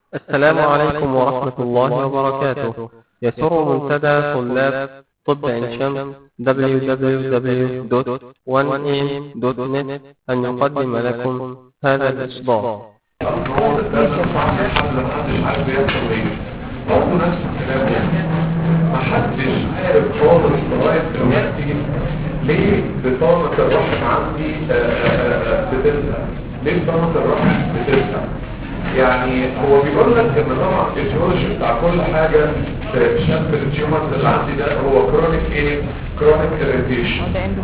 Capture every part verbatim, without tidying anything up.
السلام عليكم ورحمة الله وبركاته. يسر منتدى طلاب طب عين شمس دبليو دبليو دبليو دوت وان ايم دوت نت أن يقدم لكم هذا الإصدار. الأمراض الدم الصحي حمل محدش عارف يحصل ايه. برضه نفس الكلام يعني محدش عارف خالص لغاية دلوقتي ليه بطانة الرحم عندي بتلسع. ليه بطانة الرحم بتلسع؟ يعني هو بيقول لك ان طبعا الجيولوجي بتاع كل حاجة في شكل التيومرز اللي عندي ده هو كرونيك ايه؟ كرونيك اريتيشن.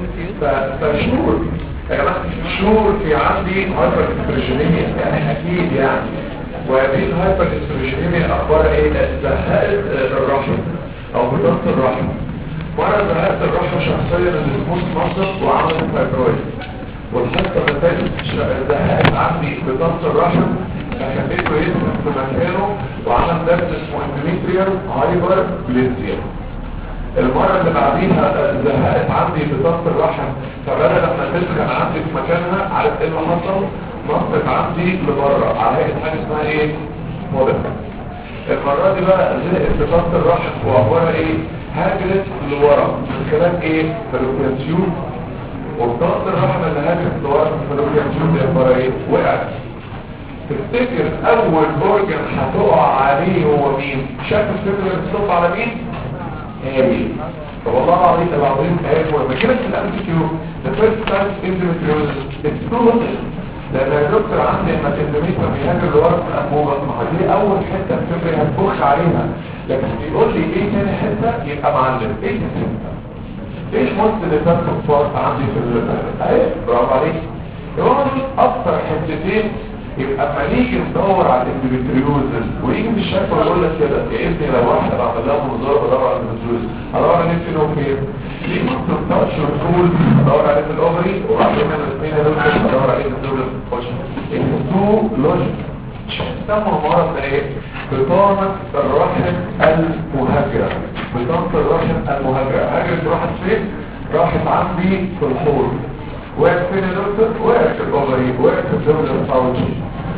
فشور يا جماعه شور في عندي هايبر استروجينيميا يعني اكيد يعني. وهذه الهايبر استروجينيميا اخبارها ايه؟ زهقت الرحم او بطانة الرحم. مرة زهقت الرحم شخصيا السموث ماسل وعملت فايبرويد. والحصة اللي فاتت زهقت عندي بطانة الرحم فخليته يثبت في مكانه وعمل درس اسمه اندوميتريال هايبر بليزيا. المرة اللي بعديها زهقت عندي بطانة الرحم فبدأ لما تسخن عندي في مكانها عارف ايه اللي حصل؟ نطت عندي لبره على هيئة حاجة اسمها ايه؟ مودك. المرة دي بقى زهقت بطانة الرحم واخبارها ايه؟ هاجرت لورا من خلال ايه؟ فالوكيان تيوب. وبطانة الرحم اللي هاجرت لورا من فالوكيان تيوب دي اخبارها ايه؟ وقعت. تفتكر اول اورجن هتقع عليه هو مين؟ شايف الفكرة بتصف على مين؟ هامي. طب والله العظيم العظيم هامي ولما كانت في الام سي كيو the first time endometriosis it's too little. لان يا دكتور عندي لما الاندوميتر بيهاجر لورا في الانبوبه ما دي اول حته الفكرة هتبخ عليها. لكن بيقول لي ايه تاني حته يبقى معلم ايه تاني حته؟ ايه الموت اللي تنفق فرق عندي في ال اهي برافو عليك. يبقى دول اكتر حتتين. يبقى اما نيجي ندور على الاندوميتريوزس ويجي في الشكل ويقول لك كده يا ابني لو واحده بعمل لها منظار بدور على الاندوميتريوزس هدور عليه فين وفين؟ ليه ما تقدرش تقول ادور عليه في الاوفري وبعدين من الاثنين دول ادور عليه في الدوله الفاشن؟ التو لوجيك. سموا المرض ده ايه؟ بطانه الرحم المهاجره. بطانه الرحم المهاجره هاجرت راحت فين؟ راحت عندي في الحوض. وقت فين يا دكتور؟ وقت في الاوفري وقت في الدوله الفاشن.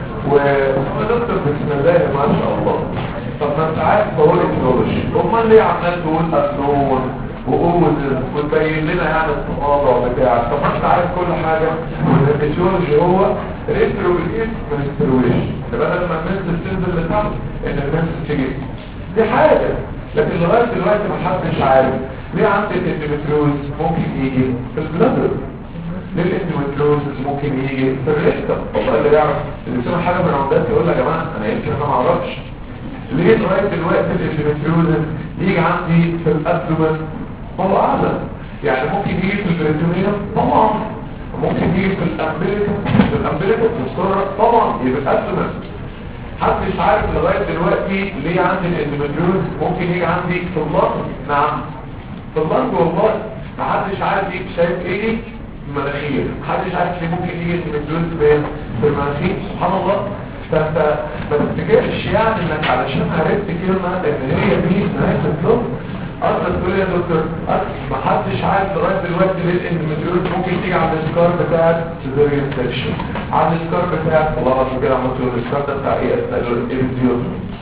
ودكتور بسم الله ما شاء الله. طب ما انت عارف بقول اكنولوجي امال ليه عمال تقول افنون واوزن وتبين لنا يعني التواضع بتاعك؟ طب ما انت عارف كل حاجه. والاكنولوجي هو الانتروجيت منسترويشن. بدل ما الناس تنزل لتحت ان الناس تيجي دي حاجه. لكن لغايه دلوقتي ما حدش عارف ليه عندي الاندوميتريوز ممكن يجي في البلادر. ليه الاندوميتريوزس ممكن يجي في الريكتم؟ والله اللي يعرف اللي بيسمع حاجه من عمدات يقول يا جماعه انا يمكن انا ما اعرفش. ليه لغايه دلوقتي الاندوميتريوزس يجي عندي في الابدومن؟ الله اعلم. يعني ممكن يجي في البريتونيوم طبعا. ممكن يجي في الامبليكا في الامبليكا في السره طبعا يبقى الابدومن. محدش عارف لغايه دلوقتي ليه عندي الاندوميتريوزس ممكن يجي عندي في اللنج. نعم في اللنج والله محدش عارف يجي. شايف ايه؟ المناخير. محدش عارف ليه ممكن يجي الاندوميتريوزس فين؟ في المناخير. سبحان الله. فانت ما تفتكرش يعني انك علشان عرفت كلمه ان هي دي نهايه الطب اصلا تقول يا دكتور ما حدش عارف لغايه دلوقتي ليه الاندوميتريوزس ممكن تيجي على السكار بتاعت سيزاريان سكشن. على السكار بتاعت والله العظيم كده عملت له السكار ده بتاع ايه؟ الابيزيوز.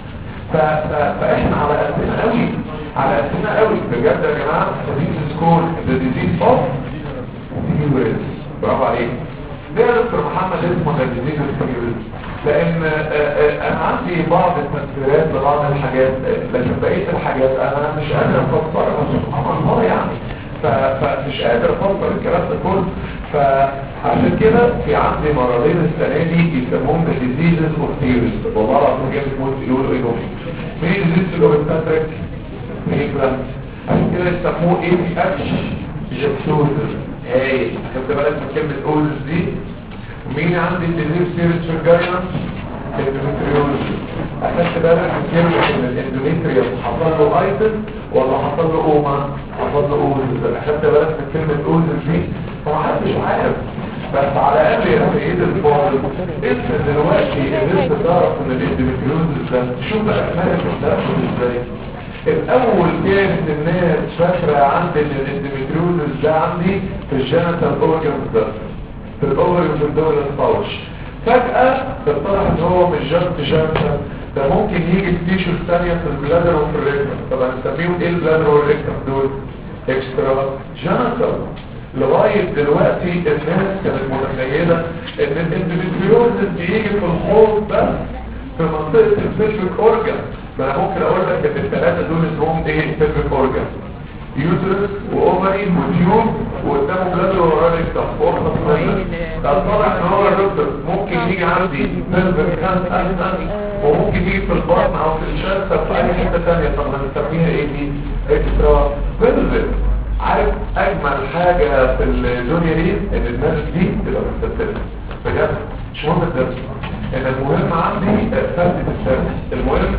فاحنا على قدنا قوي على قدنا قوي بجد يا جماعه. ديز سكور ذا ديزيز اوف سيريس. برافو عليك. ده يا دكتور محمد اسمه ذا ديزيز اوف سيريس. لان انا عندي بعض التفسيرات لبعض الحاجات لكن بقيه الحاجات انا مش قادر افسرها سبحان الله يعني. فمش قادر افسر الكلام ده كله. فعشان كده في عندي مرضين السنه دي يسموهم ديزيزز اوف ثيوريز. والله العظيم جامد موت يقولوا ايه دول؟ مين ديزيز اوف باتريك؟ مين بقى؟ عشان كده يسموه ايه بي اتش جكسوزر. هاي خدت بالك من كلمه اوزس دي؟ مين عندي ديزيز سيريس في الجاينس؟ اندوميتريوزس. اخدت بالك من كلمه ان الاندوميتريوم حصل له ايتن ولا حصل له اوما؟ حصل له اوزس. اخدت بالك من كلمه اوزس دي؟ فمحدش عارف. بس على الاقل يا سيد الفاضل انت دلوقتي قدرت تعرف ان الاندوميتريوزس ده شوف بقى مالك بتاخد ازاي. الاول كانت الناس فاكره عندي ان الاندوميتريوزس ده عندي في الجينيتال اورجنز ده في الاوفر في الدول الطوش. فجأة اتضح ان هو مش جنب جنب ده ممكن يجي في تيشوز ثانيه في البلادر وفي الريكتم. طب هنسميهم ايه البلادر والريكتم دول؟ اكسترا جينيتال. لغايه دلوقتي الناس كانت متخيله ان الاندوميتريوزس بيجي في الحوض بس في منطقه البلفيك اورجان. ما انا ممكن اقول لك ان الثلاثه دول اسمهم ايه البلفيك اورجان؟ يوترس واوفري وتيوب وقدامه بلادر وراه ريكتم وقطه صغيره. ده طلع ان هو دكتور ممكن يجي عندي بلفيك كانسر وممكن يجي في البطن او في الشرسه في اي حته ثانيه. طب هنسميها ايه دي؟ اكسترا بلفيك. عارف اجمل حاجه في الدنيا دي ان الناس دي تبقى مستسلمه بجد. مش مهم الدرس، ان المهم عندي ثبت السبب. المهم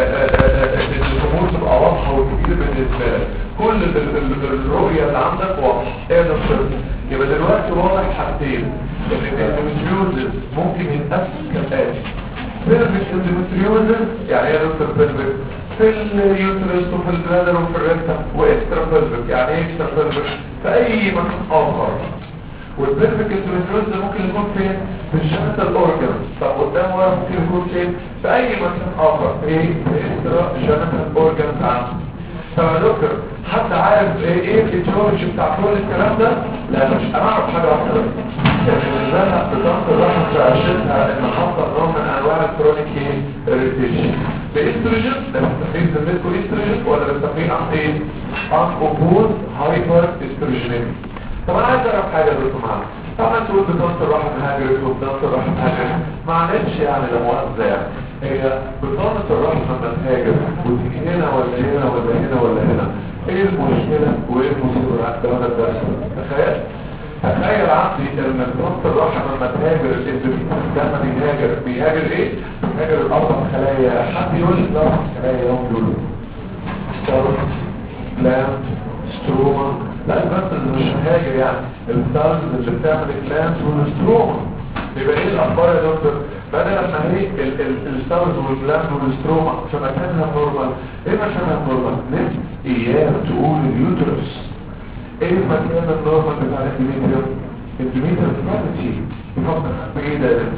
ان الامور تبقى واضحه وكبيره بالنسبه لك. كل الرؤيه اللي عندك واضحه. ايه ده السبب؟ يبقى دلوقتي واضح حاجتين، ان الاندوميتريوزس ممكن يتقسم كالاتي: بيرفكت اندوميتريوزس يعني ايه دكتور بيرفكت؟ في اليوترس وفي البلادر وفي الريكتم، واكسترا بيرفكت يعني ايه اكسترا بيرفكت؟ في اي مكان اخر. والبيرفكت اندوميتريوزس ممكن يكون فين؟ في الجينيتال اورجان. طب قدام ورا ممكن يكون فين؟ في اي مكان اخر. ايه؟ في اكسترا جينيتال اورجان عندي. طب يا دكتور حد عارف ايه ايه الاتيولوجي بتاع كل الكلام ده؟ لا مش انا اعرف حاجه واحده بس. يعني بالنسبه لنا بطاقه الرحم في عشتها ان حصل نوع من انواع الكرونيك ايه؟ اريتيشن. باستروجين ده بنسميه سميتكو استروجين ولا بنسميه ان ايه؟ ان اوبوز هايبر استروجينيمي. طب انا عايز اعرف حاجه يا دكتور معانا. طبعا تقول بطاقه الرحم هاجرت وبطاقه الرحم هاجرت معلش يعني لا مؤاخذه يعني. هي بطاقه الرحم لما تهاجر وتيجي هنا ولا هنا ولا هنا ولا هنا ايه المشكله وايه المصيبه ده ولا ده؟ تخيل تخيل عندي ان بطاقه الرحم لما تهاجر الاندوميتريوم لما بيهاجر بيهاجر ايه؟ بيهاجر الاربع خلايا. حد يقول لي الاربع خلايا يوم دول ستارت بلانت ستروما. لا بس اللي مش هاجر يعني السيلز اللي بتعمل البلانت والستروما. يبقى ايه الاخبار يا دكتور؟ بدل ما هي السيلز والبلانت والستروما في مكانها نورمال. ايه مكانها نورمال؟ ليه؟ اياك تقول اليوترس. ايه مكان النورمال بتاع الاندوميتريوم؟ اندوميتريوم كافيتي. يفكر بايه ده ده؟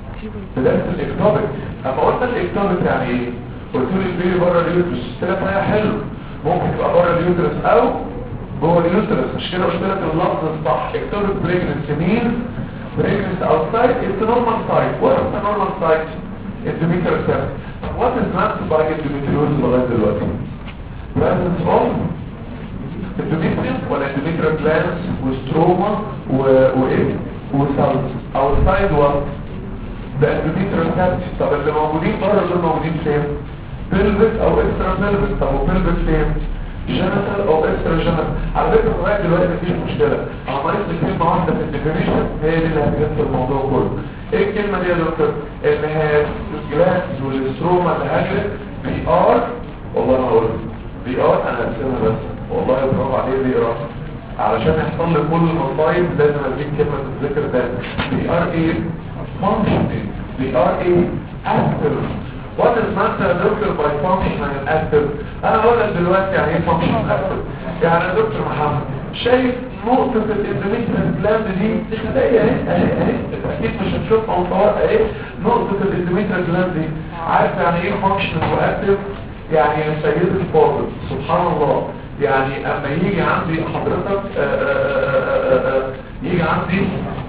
ده الاكتوبيك. اما قلت الاكتوبيك يعني ايه؟ قلت لي البيبي بره اليوترس. طلعت معايا حلو. ممكن تبقى بره اليوترس او جوه اليوترس. مش كده قلت لك اللفظ الصح. اكتوبيك بريجننسي مين؟ بريجننسي اوتسايد اتس نورمال سايت. وات از نورمال سايت؟ اندوميتريوم كافيتي. وات از مانت باي اندوميتريوز لغايه دلوقتي؟ presence of اندوميتريوم ولا اندوميتريوم جلاندز وستروما وايه وسيلز اوتسايد وات ده اندوميتريوم كافيتي. طب اللي موجودين بره دول موجودين فين؟ بيلفيك او اكسترا بيلفيك. طب وبيلفيك فين؟ جينيتال او اكسترا جينيتال. على فكره لغايه دلوقتي مفيش مشكله. انا ناقص لي كلمه واحده في الديفينيشن هي دي اللي هتجيب في الموضوع كله. ايه الكلمه دي يا دكتور؟ ان هي الجلاندز والستروما اللي هاجرت بي ار. والله انا هقول بي ار انا هرسمها بس والله برافو عليه بيقرا. علشان يحصل لي كل المصايب لازم اديك كلمه تتذكر تاني. بي ار ايه؟ functioning. بي ار ايه؟ active. what is meant يا دكتور by functional and active؟ انا اقول لك دلوقتي يعني ايه functional active. يعني يا دكتور محمد شايف نقطه الاندوميتريوم جلاند دي دي خلايا اهي اهي اهي اكيد مش هتشوفها ونصورها اهي. نقطه الاندوميتريوم جلاند دي عارف يعني ايه functional واكتف؟ يعني يا سيد الفاضل سبحان الله يعني اما يجي عندي حضرتك آآ آآ آآ يجي عندي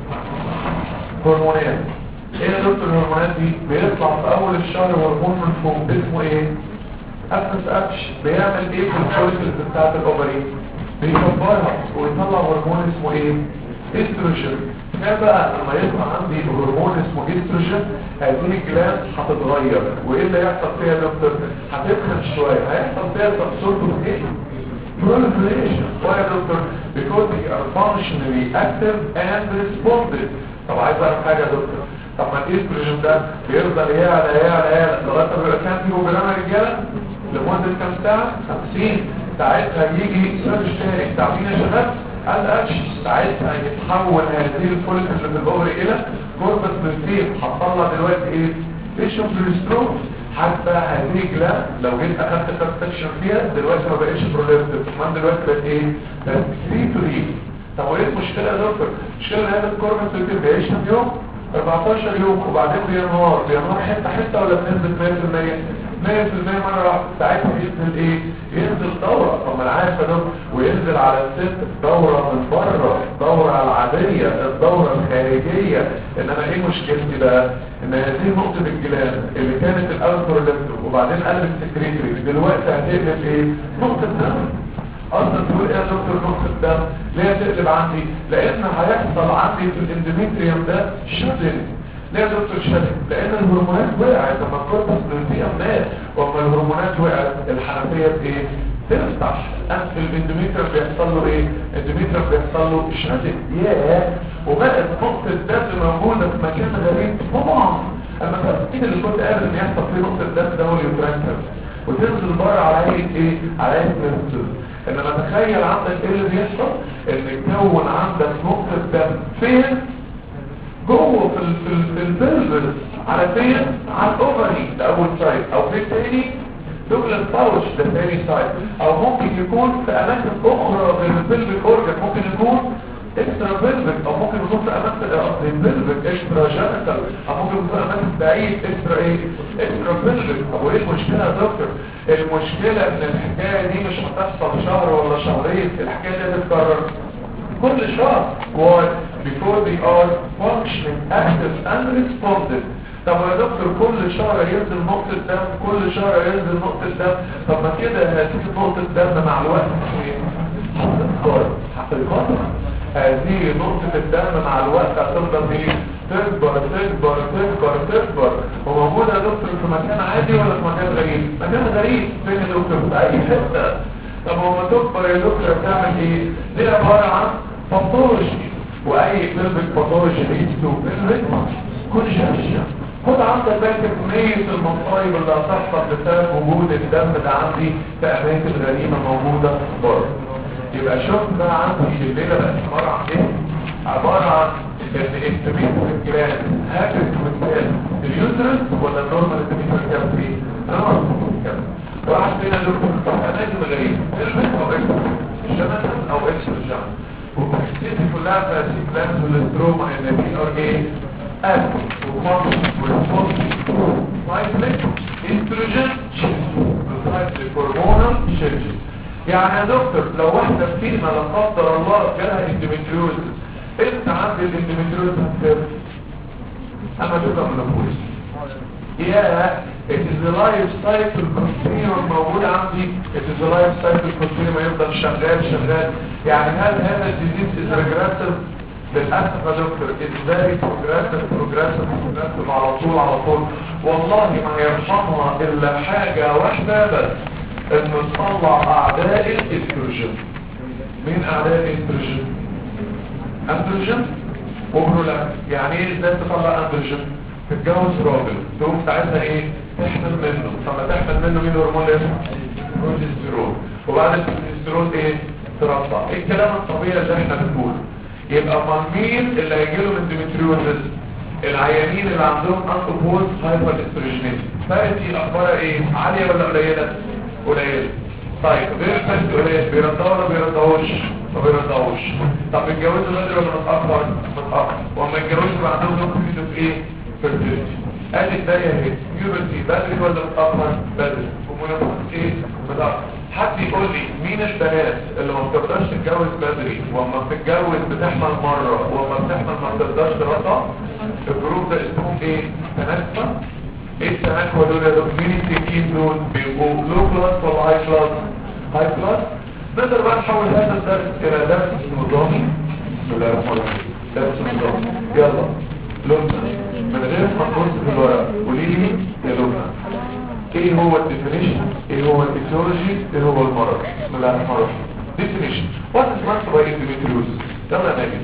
هرمونات. ايه يا دكتور الهرمونات دي؟ بيطلع في اول الشهر هرمون من فوق اسمه ايه؟ افس اتش. بيعمل ايه في الفوليكلز بتاعت الاوفري؟ بيكبرها ويطلع هرمون اسمه ايه؟ استروجين. كده بقى لما يطلع عندي هرمون اسمه استروجين هذه الجلاند هتتغير. وايه اللي هيحصل فيها يا دكتور؟ هتدخل شويه. هيحصل فيها تبسط ايه؟ proliferation. why يا دكتور؟ because they are functionally active and responsive. طب عايز اعرف حاجه يا دكتور. طب ما الاستروجين ده بيفضل يعلى يعلى يعلى لغايه ما يبقى كام كيلو جرام يا رجاله؟ لمده كام ساعه؟ خمسين. ساعتها يجي سيرش تاني تعرفين يا شباب؟ الاتش ساعتها يتحول هذه الفوليكل اللي في الاوفري الى كوربس بلوتين. هتطلع دلوقتي ايه؟ تيشو بريستروم. حتى هذه الجلاند لو جيت اخدت كونستكشن فيها دلوقتي ما بقتش بروليفتيف. كمان دلوقتي بقت ايه؟ بقت كريتوري. طب وايه المشكله يا دكتور؟ المشكله ان هذا الكوربس بلوتين بيعيش كام يوم؟ أربعتاشر يوم وبعدين بينهار بينهار حته حته ولا بننزل مية في المية؟ مية في المية مره واحده. ساعتها ينزل ايه؟ ينزل دوره. طب ما انا عارف ده وينزل على الست دوره من بره، الدوره العاديه، الدوره الخارجيه. انما ايه مشكلتي بقى؟ ان هذه نقطه الجلان اللي كانت الاول برولكتور وبعدين قلبت سكريتري دلوقتي هتقلب ايه؟ نقطه دم. اصلا تقول ايه يا دكتور نقطه الدم ليه تقلب عندي؟ لان هيحصل عندي في الاندوميتريوم ده شدن. ليه يا دكتور شدن؟ لان الهرمونات وقعت. لما الكورتكس لوتيوم مات واما الهرمونات وقعت الحنفيه بايه؟ تفتح. انف الاندوميتريوم بيحصل له ايه؟ الاندوميتريوم بيحصل له شدن. ياه وبقت نقطه دم موجوده في مكان غريب. طبعا المكان اللي كنت قادر ان يحصل فيه نقطه دم ده هو اليوترانكر وتنزل بره على هيئه ايه؟ على هيئه نزل. انما تخيل عندك ايه اللي بيحصل؟ ان يكون عندك نقطة دم فين؟ جوه في ال في البلبل. على فين؟ على الاوفري ده اول سايد، او في تاني دوبل باوش ده تاني سايد، او ممكن يكون في اماكن اخرى غير البلبل اورجن. ممكن يكون اكسترا بلبل او ممكن يكون في اماكن قصدي البلبل اكسترا جانيتال او ممكن يكون في اماكن بعيد اكسترا ايه؟ اكسترا بلبل. طب وايه المشكله يا دكتور؟ المشكله ان الحكايه دي مش هتحصل شهر ولا شهرين، الحكايه دي هتتكرر كل شهر. why? because they are functioning active and responsive. طب يا دكتور كل شهر ينزل نقطة دم، كل شهر ينزل نقطة دم. طب ما كده هتيجي نقطة دم مع الوقت هتتكرر حقيقة. هذه نقطة الدم مع الوقت هتفضل ايه؟ تكبر تكبر تكبر تكبر. وموجودة يا دكتور في مكان عادي ولا في مكان غريب؟ مكان غريب. فين يا دكتور؟ في اي حتة. طب وما تكبر يا دكتور بتعمل ايه؟ دي عبارة عن باثولوجي، واي بلبك باثولوجي ليدز بلبك كونجكشن. خد عندك بقى كمية المصايب اللي هتحصل بسبب وجود الدم ده عندي في اماكن غريبة موجودة بره. يبقى شوف بقى عندي الليلة بقى عبارة عن ايه؟ عبارة عن ان التميت في الجلاد هاكس مثال اليوترس ولا النورمال التميت في الجلاد فيه؟ نورمال التميت. واحد فينا دكتور في اماكن غريبة البس او اكس الجنة او اكس الجنة وبتحسيتي كلها في هذه البلانس والاستروما ان دي ار ايه؟ اكل وفاصل ورسول سايكليك استروجين سايكليك هرمونال شيرجي. يعني يا دكتور لو واحدة فينا لا قدر الله جالها اندوميتريوزس انت عندي الاندوميتريوزس هتكفي اما تبقى منفوس. يا it is the life cycle continuum موجود عندي. it is the life cycle continuum يفضل شغال شغال. يعني هل هذا الديزيز is regressive؟ للأسف يا دكتور is very progressive progressive progressive على طول على طول. والله ما يرحمها إلا حاجة واحدة بس، انه تطلع اعداء الاستروجين. مين اعداء الاستروجين؟ اندروجين وبرولاكتين. يعني ايه ازاي تطلع اندروجين؟ تتجوز راجل تقوم ساعتها ايه؟ تحمل منه. فما تحمل منه مين هرمون اسمه؟ بروجستيرون. وبعد البروجستيرون ايه؟ ترفع. ايه الكلام الطبيعي اللي احنا بنقوله. يبقى امال مين اللي هيجيلهم اندوميتريوزس؟ العيانين اللي عندهم انكوبوز هايبر استروجينيز. فارتي اخبارها ايه؟ عاليه ولا قليله؟ قليل. طيب غير الفرد قليل بيرضعوا ولا بيرضعوش؟ ما بيرضعوش. طب بيتجوزوا بدري ولا متأخر؟ متأخر. وما يتجوزوا بقى عندهم نقطة في ايه؟ فيرتيليتي. ادي الداية اهي بيوبرتي بدري ولا متأخر؟ بدري. ومنافسة ايه؟ متأخر. حد يقول لي مين البنات اللي ما بتقدرش تتجوز بدري وما بتتجوز بتحمل مرة وما بتحمل ما بتقدرش ترضع؟ الجروب ده اسمهم ايه؟ تناسفة. ايه التناكوة دول يا دكتور؟ مين التكين دول؟ بيبقوا لو كلاس ولا هاي كلاس؟ هاي كلاس. نقدر بقى نحول هذا الدرس الى درس نظامي. بسم الله الرحمن الرحيم. درس نظامي. يلا لبنى من غير ما تبص في الورق قولي لي يا لبنى ايه هو الديفينيشن؟ ايه هو الفيسيولوجي؟ ايه هو المرض؟ بسم الله الرحمن الرحيم. ديفينيشن وات از مانت باي endometriosis؟ يلا ناجي.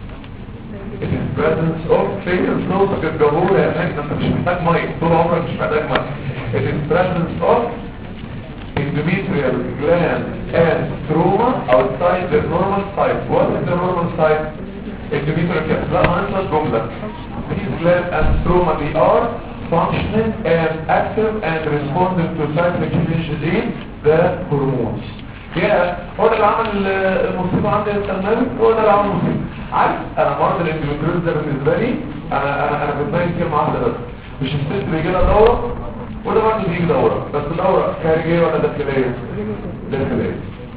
It is presence of failure صوتك الجمهور يا حاج انت مش محتاج ميه طول عمرك مش محتاج ميه. It is presence of endometrial gland and stroma outside the normal site. What is the normal site? Endometrial gland. لا هنسى الجملة. These gland and stroma they are functioning and active and responding to cyclic changes in the hormones. Yeah. هو ده اللي عمل المصيبة عندي يا سلمان؟ هو ده اللي عمل المصيبة. عارف انا مرض الاندوميتريوز ده بالنسبه لي انا انا انا بتبين كلمه واحده بس. مش الست بيجي لها دوره وده برضه بيجي دوره، بس دوره خارجيه ولا داخليه؟ داخليه.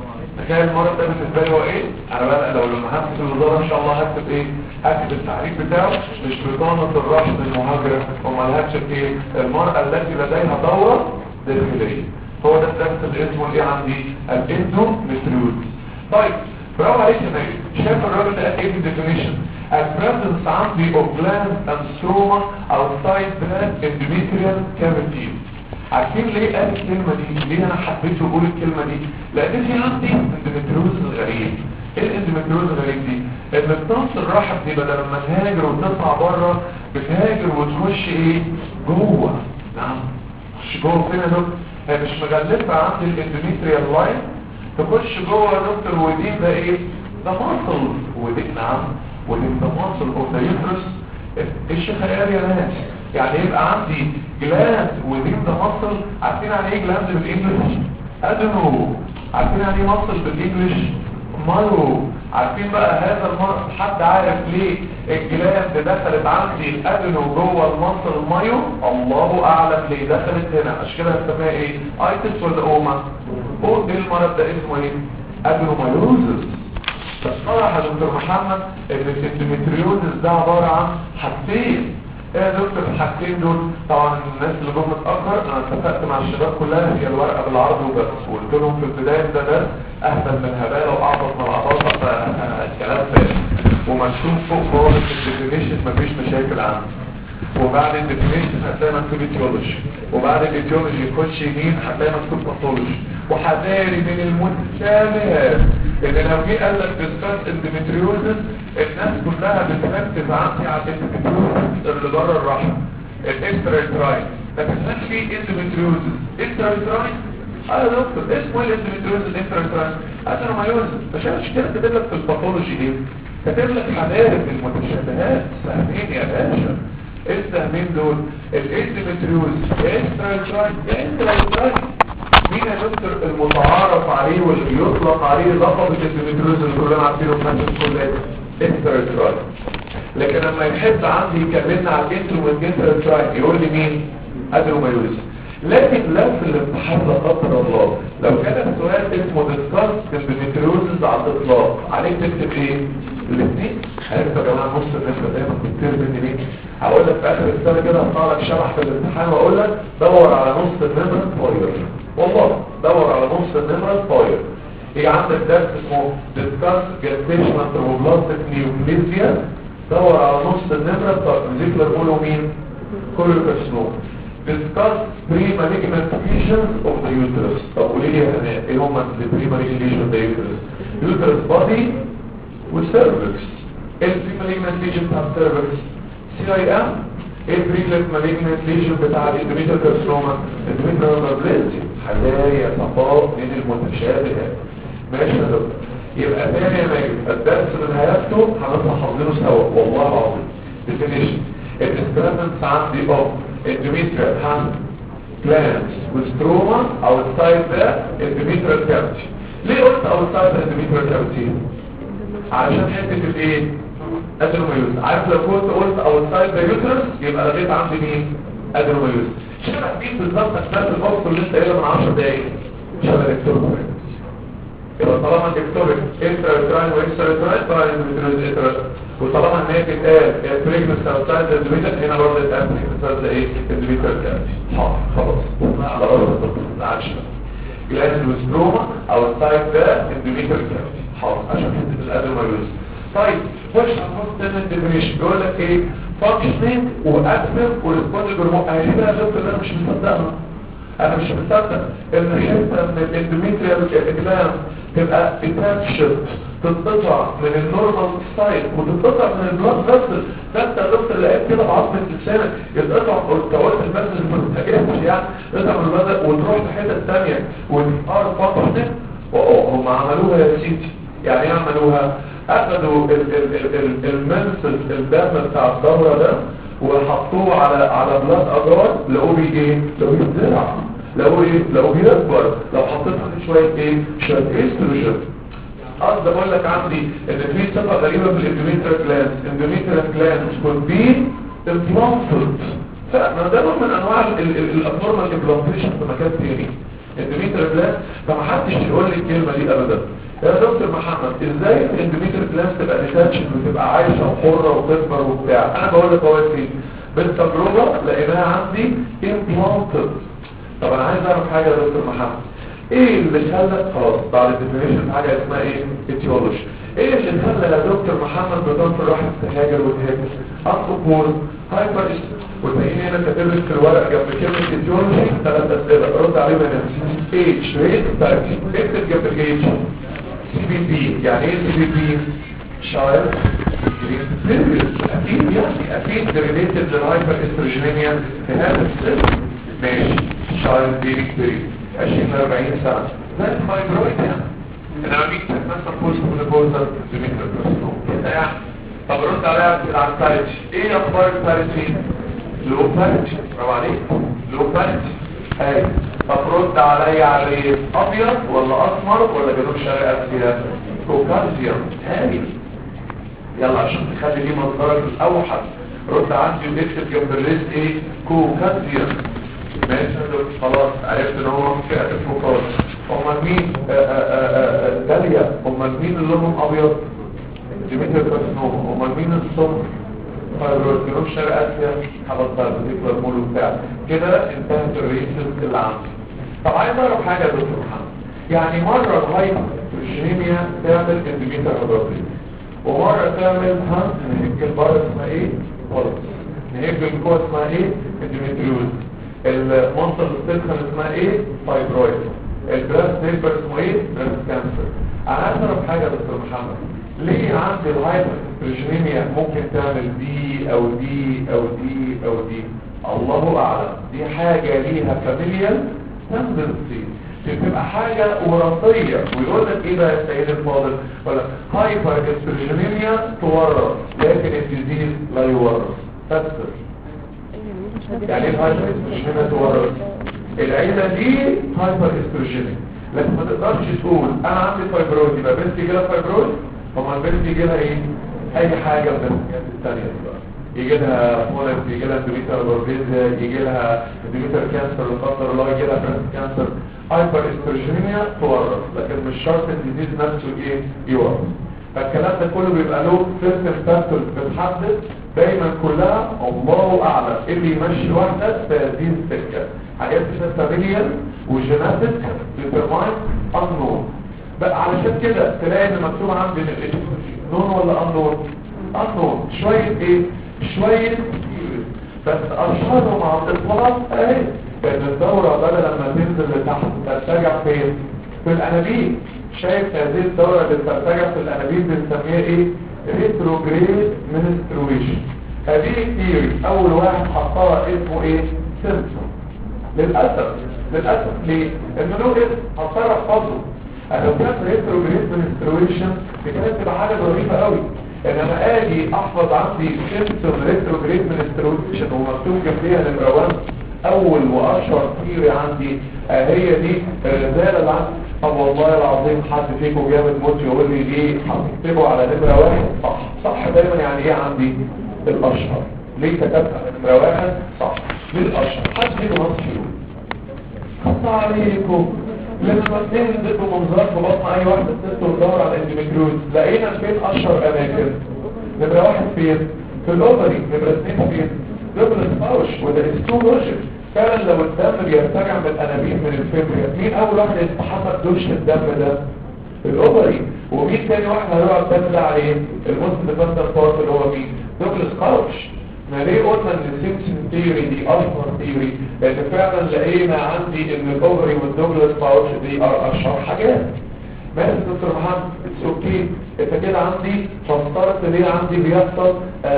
تخيل المرض ده بالنسبه لي هو ايه؟ انا بقى لو لما هكتب الوزاره ان شاء الله هكتب ايه؟ هكتب التعريف بتاعه مش بطانه الرحم المهاجره، امال هكتب ايه؟ المراه التي لديها دوره داخليه. هو ده الدرس اللي اسمه ايه عندي؟ الاندوميتريوز. طيب برافو عليك يا ناجي. شايف الراجل ده قال ايه في الديفينيشن؟ البريزنس عندي اوف جلاند اند ستروما اوتسايد ذا اندوميتريال كافيتي. عارفين ليه قال الكلمه دي؟ ليه انا حبيت اقول الكلمه دي؟ لان في عندي اندوميتريوز غريب. ايه الاندوميتريوز الغريب دي؟ ان بتنص الرحم دي بدل ما تهاجر وتطلع بره بتهاجر وتخش ايه؟ جوه. نعم تخش جوه فين يا دكتور؟ هي مش مغلفه عندي الاندوميتريال لاين تخش جوه يا دكتور. ودي ده ايه؟ ده ماسل. ودي نعم ودي ده ماسل اوف ذا يوترس. ايش الخيال يا ناس؟ يعني يبقى عندي جلاند ودي ده ماسل. عارفين يعني ايه جلاند بالانجلش؟ ادنو. عارفين يعني ايه ماسل بالانجلش؟ مايو. عارفين بقى هذا المرض حد عارف ليه الجلاند دخلت عندي الادنو جوه الماسل مايو؟ الله اعلم ليه دخلت هنا. عشان كده هنسميها ايه؟ ايتس ولا اوما؟ قول ايه المرض ده اسمه ايه؟ ادنومايوزس. فصرح يا دكتور محمد ان الاندوميتريوزس ده عباره عن حاجتين. ايه يا دكتور الحاجتين دول؟ طبعا الناس اللي جم متاخر انا اتفقت مع الشباب كلها هي الورقه بالعرض وبس، وقلت لهم في البدايه ده ده اهبل من هباله واعبط من العباطه فالكلام فارغ ومرسوم فوق خالص الديفينيشن مفيش مشاكل عنده. وبعد الديفينيشن هتلاقي مكتوب ايتيولوجي، وبعد الايتيولوجي يخش يمين هتلاقي مكتوب باثولوجي. وحذاري من المتشابهات ان لو جه قال لك ديسكاس اندوميتريوزس الناس كلها بتركز عندي على الاندوميتريوزس اللي بره الرحم الاكسترا لكن هل في اندوميتريوزس اكسترا؟ اه يا دكتور اسمه ايه الاندوميتريوزس الاكسترا؟ ادنومايوزس. مش عارف كده كاتب لك في الباثولوجي ايه؟ كاتب لك حذاري من المتشابهات. فاهمين يا باشا؟ السهمين دول الاندوميتريوز اكسترا اكسترا. مين يا دكتور المتعارف عليه واللي يطلق عليه لقب الاندوميتريوز اللي كلنا عارفينه في نفس الكليه؟ اكسترا. لكن لما يحب عندي يكلمنا على الاندوميتريوز يقول لي مين؟ ادنومايوز. لكن لو في الامتحان لا قدر الله لو كان السؤال اسمه ديسكاس اندوميتريوز على الاطلاق عليك تكتب ايه؟ الاثنين. عرفت يا جماعه نص الناس دايما كتير مني ليه؟ هقول لك في اخر السنه كده هطلع لك شرح في الامتحان واقول لك دور على نص النمره طاير. والله دور على نص النمره طاير. يجي عندك درس اسمه ديسكاس جاستيشنال تروبلاستيك نيوبليزيا دور على نص النمره طاير. ذكر قولوا مين؟ كل الكارسينوم. discuss pre-malignant lesions of the uterus. طب قولي لي هنا ايه هم ال pre-malignant lesions of the uterus؟ uterus body والcervix. ايه ال pre-malignant lesion بتاع الcervix؟ سي اي ام. ايه ال pre-malignant lesion بتاع الانdometrial carcinoma؟ endometrial malignancy. حذاري يا صفاء من المتشابهات. ماشي يا دكتور. يبقى تاني يا ماجد الدرس من هيئته هنطلع حافظينه سوا والله العظيم. definition الاسكرامنتس عندي اوف endometrial hand glands with trauma outside the endometrial cavity. ليه قلت outside the endometrial cavity؟ علشان حته الايه؟ ادنومايوز. عارف لو كنت قلت outside the uterus يبقى لغيت عندي مين؟ ادنومايوز. شبه مين بالظبط اثناء الوقت اللي انت قايله من عشر دقايق؟ شبه الدكتور. يبقى طالما الدكتور انترا واكسترا طبعا الانترا وطالما ان هي بتتقال البريجنس اوتسايد الاندوميتريال هنا برضه اتقال بريجنس ايه الاندوميتريال كافيتي. حاضر خلاص على ارض العشره جلاند وستروما اوتسايد ذا اندوميتريال كافيتي. حاضر عشان حته الادنومايوز. طيب خش على البوست ديفينيشن بيقول لك ايه؟ فانكشنينج واكتف وريسبوندنج هرمون. اهي بقى يا دكتور انا مش مصدقها. انا مش مصدق ان حته من الاندوميتريال جلاند تبقى اتاتشد تتقطع من النورمال سايد وتتقطع من البلاد فيسل. ده انت يا دكتور لقيت كده بعظمه لسانك يتقطع قلت الفيسل ما تتاكلش يعني تقطع من البلد وتروح لحته ثانيه والار فتحت. هم عملوها يا سيدي. يعني ايه عملوها؟ اخذوا المنسل الدم بتاع الدوره ده وحطوه على على بلاد اجار لقوه بي ايه؟ لقوه بيتزرع. لو ايه؟ لو بيكبر لو حطيت عليه شويه ايه؟ شويه استروجين قصدي اقول لك عندي ان في صفه غريبه في الاندوميتريال جلاند الاندوميتريال جلاند could be implanted فما ده نوع من انواع الابنورمال امبلانتيشن في مكان تاني الاندوميتريال جلاند فما حدش يقول لي الكلمه دي ابدا يا دكتور محمد ازاي الاندوميتريال جلاند تبقى ديتاتشد وتبقى عايشه وحره وتكبر وبتاع انا بقول لك هو ايه بالتجربه لقيناها عندي implanted طب انا عايز اعرف حاجه يا دكتور محمد ايه اللي خلى خلاص بعد الديفينيشن حاجه اسمها ايه اتيولوجي ايه اللي خلى يا دكتور محمد بدون في الواحد تهاجر وتهاجر انتروبور هايبر وتلاقيني هنا كاتب لك في الورق جنب كلمه اتيولوجي ثلاث اسئله رد عليهم هنا اتش ريت تايب اكتب جنب الاتش سي بي بي يعني ايه سي بي بي شايلد اكيد يعني اكيد ريليتد للهايبر استروجينيميا في هذا السن ماشي شايلد دي بيري عشرين أربعين سنة زي الفايبرويد يعني انما بيك تتمثل بوست ونبوزر زميتر كارسينوم كده يعني طب رد عليها كده على الباريتي ايه اخبار الباريتي؟ لو باريتي برافو عليك لو باريتي ايه طب رد عليا على ايه؟ ابيض ولا اسمر ولا جنوب شرق اسيا؟ كوكازيوم هاي يلا عشان تخلي دي مصدرك الاوحد رد عندي ونكتب جنب الليست ايه؟ كوكازيوم ماشي خلاص عرفت ان هو فئة الفقار امال مين داليا امال مين اللي لونهم ابيض ديميتر كارسينوما امال مين الصبر فايبرويد جنوب شرق اسيا خلاص بقى ذكر المول بتاع كده انتهت الريسز اللي عندي طب عايز اعرف حاجه يا دكتور محمد يعني مره الهايبرجينيميا تعمل اندوميتر هيدروبليك ومره تعمل ها نهج البار اسمها ايه خلاص نهج الكوع اسمها ايه اندوميتريوز المنطقه السلخه اسمها ايه فايبرويد البراس نيبر اسمه ايه براس كانسر انا عايز اعرف حاجه يا دكتور محمد ليه عندي الهايبرجينيميا ممكن تعمل دي او دي او دي او دي الله اعلم دي حاجه ليها فاميليال تندنسي بتبقى حاجه وراثيه ويقول لك ايه بقى يا سيد الفاضل ولا هايبرجينيميا تورث لكن الديزيز لا يورث فسر يعني ايه هايبر استروجينيا تورث العيله دي هايبر استروجينيا لكن ما تقدرش تقول انا عندي فايبرويد يبقى بنتي يجي لها فايبرويد طبعا البنت يجي لها ايه اي حاجه من الحاجات الثانيه دي يجي لها مولد يجي لها اندوميتر بوربيزيا يجي لها اندوميتر كانسر لا قدر الله يجي لها بريست كانسر هايبر استروجينيا تورث لكن مش شرط الديزيز نفسه ايه يورث فالكلام ده كله بيبقى له سيستم فاكتورز بتحدد دايما كلها الله اعلم ايه اللي يمشي واحده في هذه السكه حاجات فاميليال وجيناتيك ديترماين انون بقى علشان كده تلاقي ان مكتوب عندي نون ولا انون انون شويه ايه شويه بس اشهرهم عند الاطلاق اهي ان الدوره بدل لما تنزل لتحت ترتجع فين في الانابيب شايف هذه الدوره اللي بترتجع في الانابيب بنسميها ايه ريتروجريد منسترويشن هذه الثيوري اول واحد حطها اسمه ايه سيمبسون للاسف للاسف ليه انه له اسم هضطر احفظه انا لو كانت ريتروجريد منسترويشن كانت تبقى حاجه ظريفه قوي انما اجي احفظ عندي سيمبسون ريتروجريد منسترويشن ومكتوب جنبيها نمره واحد اول واشهر ثيوري عندي آه هي دي الرساله اللي عندي طب والله العظيم حد فيكم جامد موت يقول لي ليه هتكتبه على نمره واحد صح صح دايما يعني ايه عندي الاشهر ليه كتبت على نمره واحد صح ليه الاشهر حد فيكم نص فيهم خص عليكم لما ننزل منظار في بطن اي واحده ست وندور على الاندوميتريوز لقينا فين اشهر اماكن نمره واحد فين في الاوفري نمره اثنين فين دبل سباوش وده اسمه لوجيك فعلا لو الدم بيرتجع من الانابيب من الفيبريا مين اول واحد يستحمل دوش الدم ده الاوفري ومين تاني واحد هيقعد الدم ده عليه الموست ديفندر بارت اللي هو مين دبل سباوش ما ليه قلنا ان السيمسون ثيوري دي اشهر ثيوري لان فعلا لقينا عندي ان الاوفري والدبل سباوش دي اشهر حاجات ماشي دكتور محمد اتس اوكي انت كده عندي فسرت ليه عندي بيحصل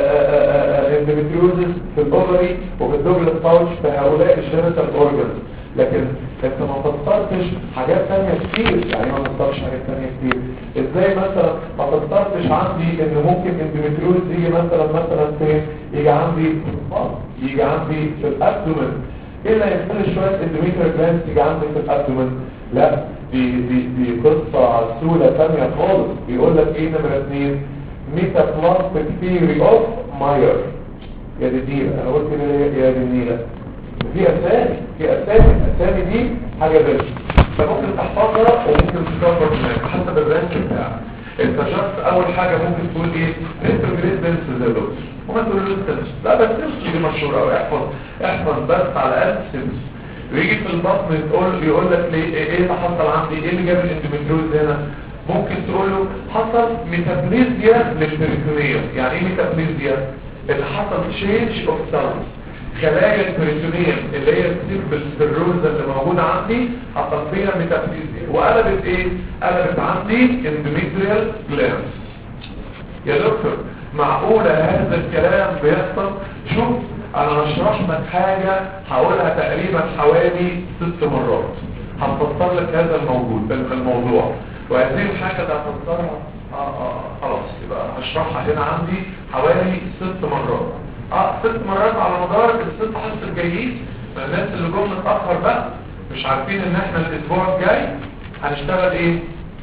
اندوميتريوزس في الاوفري وفي الدبل باوتش في هؤلاء الجينيتال اورجانز لكن انت ما فسرتش حاجات ثانيه كتير يعني ما فسرتش حاجات ثانيه كتير ازاي مثلا ما فسرتش عندي ان ممكن اندوميتريوز يجي مثلا مثلا فين يجي عندي يجي عندي في الابدومن ايه اللي هيخلي شويه اندوميتريال جلاند تيجي عندك في الابدومن؟ لا دي دي دي قصه عسوله ثانيه خالص. بيقول لك ايه نمره اثنين؟ ميتابلاستيك ثيوري اوف ماير. يا دي النيله، انا قلت كده يا دي النيله. في اسامي في اسامي الاسامي دي حاجه بس فممكن تحفظها وممكن تكبر منها حسب الرانك بتاعك. انت شخص اول حاجه ممكن تقول ايه؟ انتجريت بنسلوز وما تقولوش سنس. لا بس سنس دي مشهوره قوي. احفظ احفظ بس على قد سنس. ويجي في البطن تقول يقول لك ليه ايه اللي حصل عندي؟ ايه اللي جاب الاندوميتريوز هنا؟ ممكن تقول له حصل ميتابليزيا للبريتونيوم. يعني ايه ميتابليزيا؟ اللي حصل تشينج اوف سيلز. خلايا البريتونيوم اللي هي بتصير بالسيروزا اللي موجوده عندي حصل فيها ميتابليزيا وقلبت ايه؟ قلبت عندي اندوميتريال جلاند. يا دكتور معقوله هذا الكلام بيحصل؟ شوف انا هشرح لك حاجه هقولها تقريبا حوالي ست مرات هتفسر لك هذا الموجود الموضوع. وهذه الحاجه اللي هتفسرها اه اه خلاص يبقى هشرحها هنا عندي حوالي ست مرات. اه ست مرات على مدار الست حصص الجايين. الناس اللي جم متاخر بقى مش عارفين ان احنا الاسبوع الجاي هنشتغل ايه؟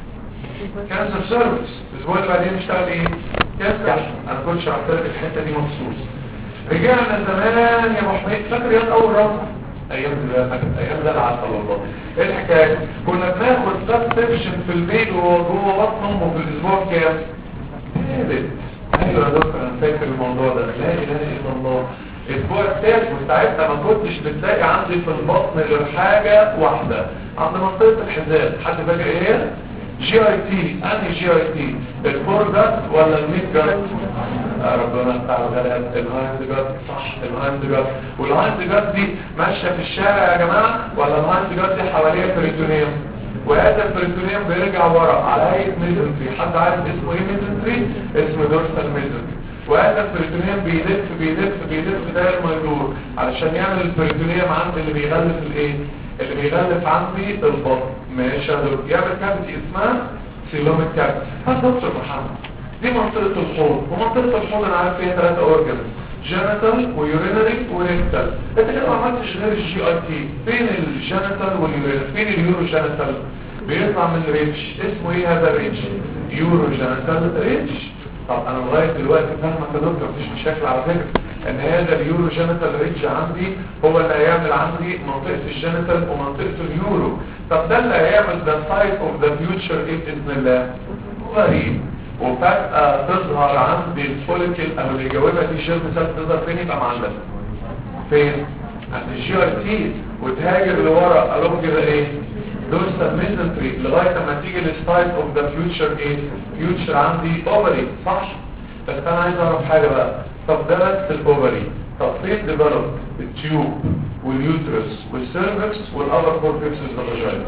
كانسر سيرفيس. الاسبوع اللي بعدين نشتغل ايه؟ كانسر. انا كنت شرحت لك الحته دي مخصوص. رجعنا زمان يا ابو حميد، فاكر يا اول رابع ايام ده؟ فاكر ايام ده العسل والله. ايه الحكايه؟ كنا بناخد سبسكريبشن في البيت وهو جوه بطن امه في الاسبوع كام؟ ثابت. ايوه يا دكتور انا فاكر الموضوع ده. لا اله الا الله. الاسبوع الثالث وساعتها ما كنتش بتلاقي عندي في البطن غير حاجه واحده عند منطقه الحزام. حد فاكر ايه هي؟ جي اي تي. انهي جي اي تي؟ الفور جات ولا الميد جات؟ آه ربنا بتاع الغلاب. الهايند جات. صح الهايند جات. والهايند جات دي ماشيه في الشارع يا جماعه ولا الهايند جات دي حواليها بريتونيوم؟ وهذا البريتونيوم بيرجع ورا على هيئه ميزنتري. حد عارف اسمه ايه ميزنتري؟ اسمه دورسال ميزنتري. وهذا البريتونيوم بيلف بيلف بيلف داير ما يدور علشان يعمل البريتونيوم عندي اللي بيغلف الايه؟ اللي بيغلف عندي البطن. ماشي يا دكتور. يعمل كافيتي اسمها سيلوميك كافيتي. هذا دكتور محمد دي منطقه الحوض. ومنطقه الحوض انا عارف فيها ثلاثه اورجنز جينيتال ويورينري وريكتال. انت كده ما عملتش غير الجي اي تي. فين الجينيتال واليورينري؟ فين اليورو جينيتال؟ بيطلع من الريتش. اسمه ايه هذا الريتش؟ يورو جينيتال ريتش. طب انا لغايه دلوقتي فاهمك يا دكتور مفيش مشاكل على فكره ان هذا اليورو جينيتال ريتش عندي هو اللي هيعمل عندي منطقه الجينيتال ومنطقه اليورو. طب ده اللي هيعمل ذا سايت اوف ذا فيوتشر ايه باذن الله؟ غريب. وفجاه تظهر عندي الفوليكل او اللي يجاوبها دي جيرم سيل تظهر فين؟ يبقى معلم فين؟ عند الجي ار تي وتهاجر لورا الونج ذا ايه؟ دورسال ميزنتري لغايه ما تيجي للسايت اوف ذا فيوتشر ايه؟ فيوتشر عندي اوفري. صح؟ بس انا عايز اعرف حاجه بقى. طب ده بس الاوفري. طب فين ديفلوب التيوب واليوترس والسيرفكس والأبر كورتكس الفاجينال؟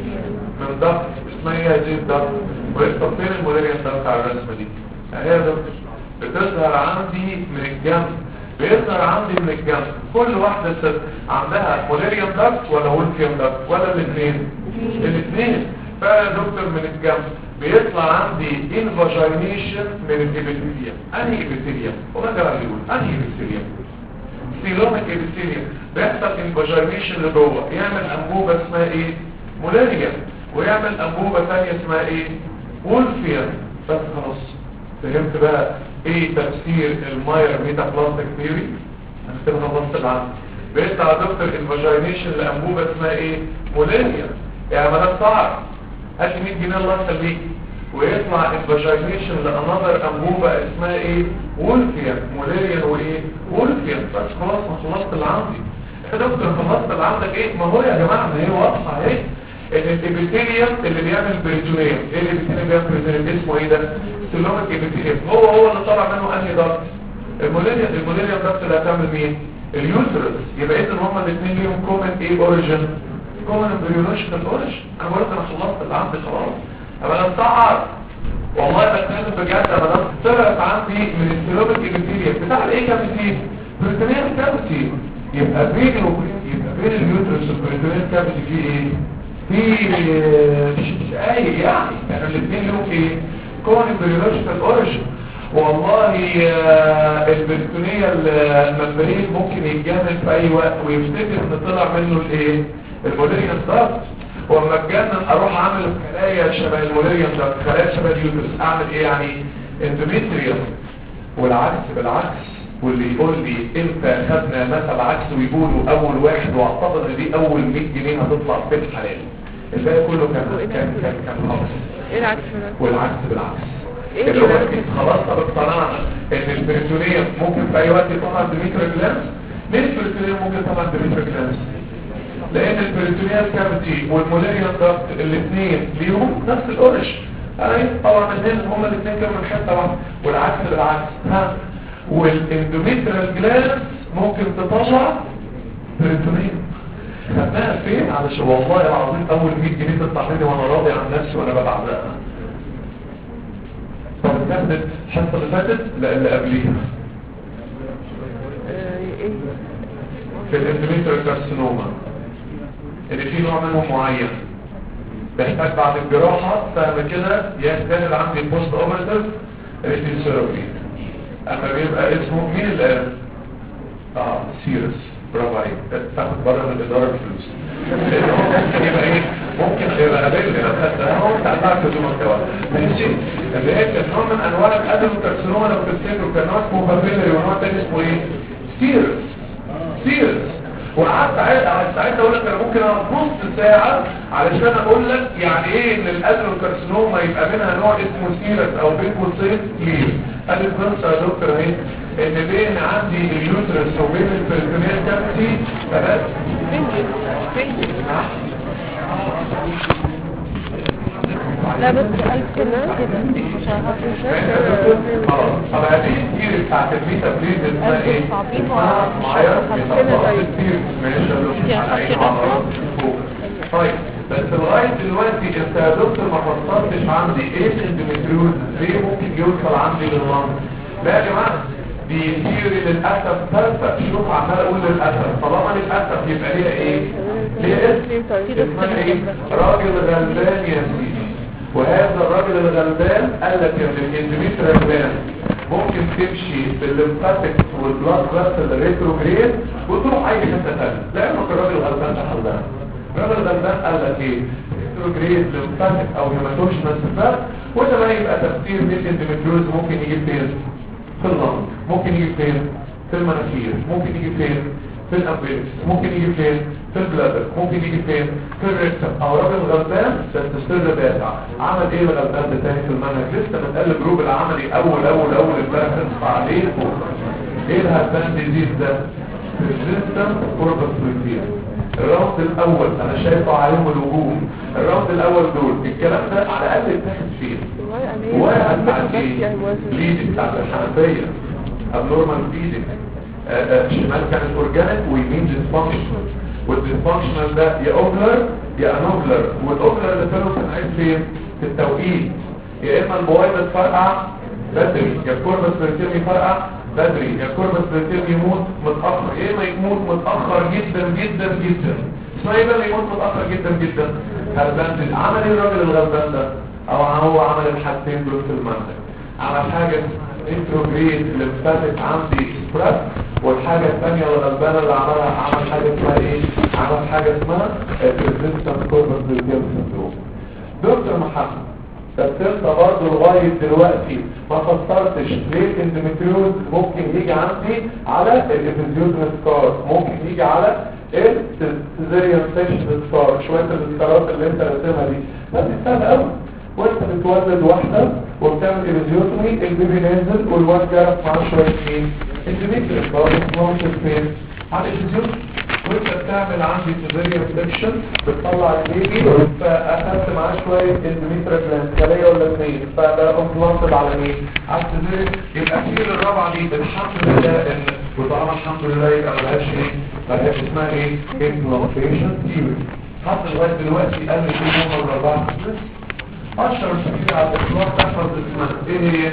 من ضغط اسمها ايه هذه الضغط؟ طب فين المولاريان ضغط على الرسمه دي؟ اهي ضغط بتظهر عندي من الجنب. بيظهر عندي من الجنب. كل واحده ست عندها مولاريان ضغط ولا وولفيان ضغط ولا الاثنين؟ الاثنين. فعلا يا دكتور من الجنب بيطلع عندي انفاجينيشن من الابيثيليوم. انهي ابيثيليوم؟ وما جرى يقول انهي ابيثيليوم؟ سيلوميك ابيثيليوم. بيحصل انفاجينيشن لجوه يعمل انبوبه اسمها ايه؟ مولاريان. ويعمل انبوبه ثانيه اسمها ايه؟ وولفيان. بس خلاص فهمت بقى ايه تفسير الماير ميتابلاستيك ثيوري؟ انا كده خلصت اللي عندي. بيطلع دكتور انفاجينيشن لانبوبه اسمها ايه؟ مولاريان. يا مدام صعب هات لي مية جنيه الله يخليك. ويطلع انفاجينيشن لانذر انبوبه اسمها ايه؟ وولفيان. مولاريان وايه؟ وولفيان. بس خلاص ما خلصت اللي عندي. يا دكتور خلصت اللي عندك ايه؟ ما هو يا جماعه ما هي واضحه اهي. ان الابيثيليوم اللي بيعمل بريتونيوم. ايه الابيثيليوم اللي بيعمل بريتونيوم؟ اسمه ايه ده؟ سيلوميك ابيثيليوم. هو هو اللي طلع منه انهي ضغط؟ المولاريان. المولاريان ضغط اللي هتعمل مين؟ اليوترس. يبقى اذا هما الاثنين ليهم كومن ايه اوريجن؟ كومن امبريولوجيكال اوريجن. انا بقول لك انا خلصت اللي عندي خلاص. ابقى انا مصعب والله بتكلم بجد. ابقى طلعت عندي من السيلوميك ابيثيليوم بتاع الايه كافيتي؟ بريتونيال كافيتي. يبقى بين وبين يبقى بين اليوترس والبريتونيال كافيتي في ايه؟ في شقايق يعني. يعني الاثنين لهم ايه؟ كومن امبريولوجيكال اوريجن. والله البريتونية الممبرين ممكن يتجنن في اي وقت ويفتكر ان طلع منه الايه الموليريان ضغط. واما اتجنن اروح اعمل خلايا شبه الموليريان ضغط، خلايا شبه اليوترس، اعمل ايه يعني اندوميتريوم. والعكس بالعكس. واللي يقول لي انت خدنا مثل عكس ويقولوا اول واحد واعتقد ان دي اول مية جنيه هتطلع في الحلال، الباقي كله كان كان كان كان خالص. ايه العكس والعكس بالعكس. ايه اللي هو خلاص طب اقتنعنا ان البريتونيوم ممكن في اي وقت يطلع ديميتريال جلاند. ليه البريتونيوم ممكن يطلع ديميتريال جلاند؟ لان البريتونيال كافيتي والمولاريان ضغط الاثنين ليهم نفس القرش. اي طبعا الاثنين هما الاثنين كانوا من حته واحده. والعكس بالعكس. ها والاندوميتريال جلاند ممكن تطلع بريتونيوم. خدناها فين؟ علشان والله العظيم اول مية جنيه تطلع مني وانا راضي عن نفسي وانا ببعزقها. طب اتاخدت الحصه اللي فاتت؟ لا اللي قبليها. ايه في الاندوميتريال كارسينوما اللي في نوع منهم معين بيحتاج بعد الجراحه فاهم كده يحتاج عندي بوست اوبرتيف ريتيسيرابي. اما بيبقى اسمه مين اللي قال؟ اه سيرس. برافو عليك. تاخد بره من الاداره الفلوس. ممكن يبقى ايه؟ ممكن يبقى قابل هو تعلقك في المحتوى ماشي. اللي هي كان نوع من انواع الادنوكارسينوما لو تفتكروا كان نوع اسمه بابيلري ونوع تاني اسمه ايه؟ سيرس. سيرس. وقعدت قعدت ساعتها اقول لك انا ممكن اقعد نص ساعه علشان اقول لك يعني ايه ان الادنوكارسينوما يبقى منها نوع اسمه سيرس او بين قوسين كلير. قال لي بص يا دكتور اهي ان بين عندي اليوترس وبين البريتونيال كافيتي ثلاث لا بس قال كده كده مش عارفه اه طب هذه السير بتاعت البيتا بليز اسمها ايه؟ اسمها معايا طيب بس لغايه دلوقتي انت يا دكتور ما فسرتش عندي ايه الاندوميتريوز ليه ممكن يوصل عندي لللنج. لا يا جماعه دي ثيوري للاسف ثالثه. شوف عمال اقول للاسف طالما للاسف يبقى ليها ايه؟ ليها اسم اسمها ايه؟ راجل غلبان يا سيدي. وهذا الراجل الغلبان قال لك ان الاندوميتريال جلاند ممكن تمشي بالليمفاتكس والبلاد فيسل الريتروجريد وتروح اي حته ثانيه. لانه الراجل الغلبان ده حلها. الراجل الغلبان قال لك ايه؟ ريتروجريد ليمفاتيك او هيماتوجينال سيفات. وده بقى يبقى تفسير للاندوميتريوز ممكن يجي فين؟ في اللنج. ممكن يجي فين؟ في المناخير. ممكن يجي فين؟ في الابيلس. ممكن يجي فين؟ في البلادر. ممكن يجي فين؟ في الريكتم. او راجل غلبان بس السر باسع. عمل ايه الغلبان ده تاني في المنهج؟ لسه متقال الجروب العملي اول اول اول امبارح تنصح عليه فوق. ايه الهربان ديزيز ده؟ ريزيستنت كوربس لوتيم. الراوند الاول انا شايفه عليهم الهجوم. الراوند الاول دول الكلام ده على الاقل اتاخد فيه واحد بتاعت ايه؟ بليدنج بتاعت الحنفيه ابنورمال بليدنج. شمال كانت اورجانيك ويمين ديسفانكشنال. والديسفانكشنال ده يا اوبلر يا انوبلر. والاوبلر اللي كانوا كان عايز فين؟ في التوقيت. يا اما المواد تفرقع بدري يا الكوربس لوتيم يفرقع بدري يا الكوربس لوتيم يموت متاخر. يا اما يموت متاخر جدا جدا جدا. اسمها ايه بقى يموت متاخر جدا جدا؟ غلبان. عمل ايه الراجل الغلبان ده؟ او هو عمل الحاجتين دول في المنهج. عمل حاجه انتروجريد لمفاتك عندي سبرات. والحاجه الثانيه الغلبانه اللي عملها عمل حاجه اسمها ايه؟ عمل حاجه اسمها ريزيستنت كوربس لوتيم سندروم. دكتور محمد بس انت برضه لغايه دلوقتي ما فسرتش ليه الاندوميتريوز ممكن يجي عندي على الابيزيوزن سكار. ممكن يجي على السيزيريان سيكشن سكار. شويه السكارات اللي انت راسمها دي بس سهله قوي. وانت بتولد واحده وبتعمل ابيزيوتومي البيبي نازل والواد جرف معاه شويه ايه؟ اندوميتريوز برضه ممكن فين؟ على الابيزيوتومي. وانت بتعمل عندي سيزيريان سيكشن بتطلع البيبي فاخدت معاه شويه اندوميتريال جلاند خليه ولا اثنين فده امبلانتد على مين؟ على السيزيريان. يبقى الثيوري الرابعه دي الحمد لله ان وطالما الحمد لله يبقى ملهاش ايه؟ ملهاش اسمها ايه؟ امبلانتيشن ثيوري. حتى لغايه دلوقتي قال لي في هم الاربعه اشهر ثيوري على الاطلاق تحفظ اسمها ايه هي؟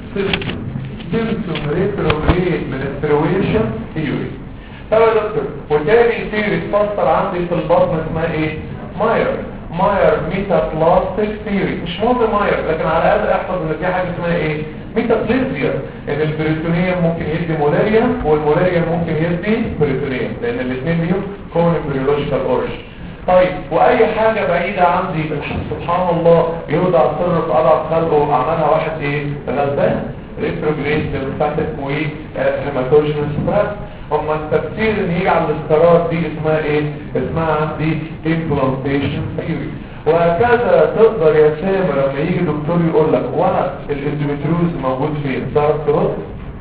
سيمبتوم ريتروجريد منسترويشن ثيوري. طب يا دكتور وتاني ثيوري تفسر عندي في البطن اسمها ايه؟ ماير. ماير ميتابلاستيك ثيوري. مش مهم ماير لكن على الاقل احفظ ان في حاجه اسمها ايه؟ ميتابليزيا ان البريتونيوم ممكن يدي مولاريا والمولاريا ممكن يدي بريتونيوم لان الاثنين ليهم كون بيولوجيكال اوريجن. طيب واي حاجة بعيدة عندي سبحان الله يوضع سر في اضعف خلقه عملها واحد ايه غلبان ريتروجريد لمفاتك وهيماتوجينس ستراس. اما التفسير ان يجي على الاسترات دي اسمها ايه؟ اسمها عندي implantation theory. وهكذا تقدر يا سامر لما يجي دكتور يقول لك وانا الاندوميتريوز موجود فين تعرف ترد؟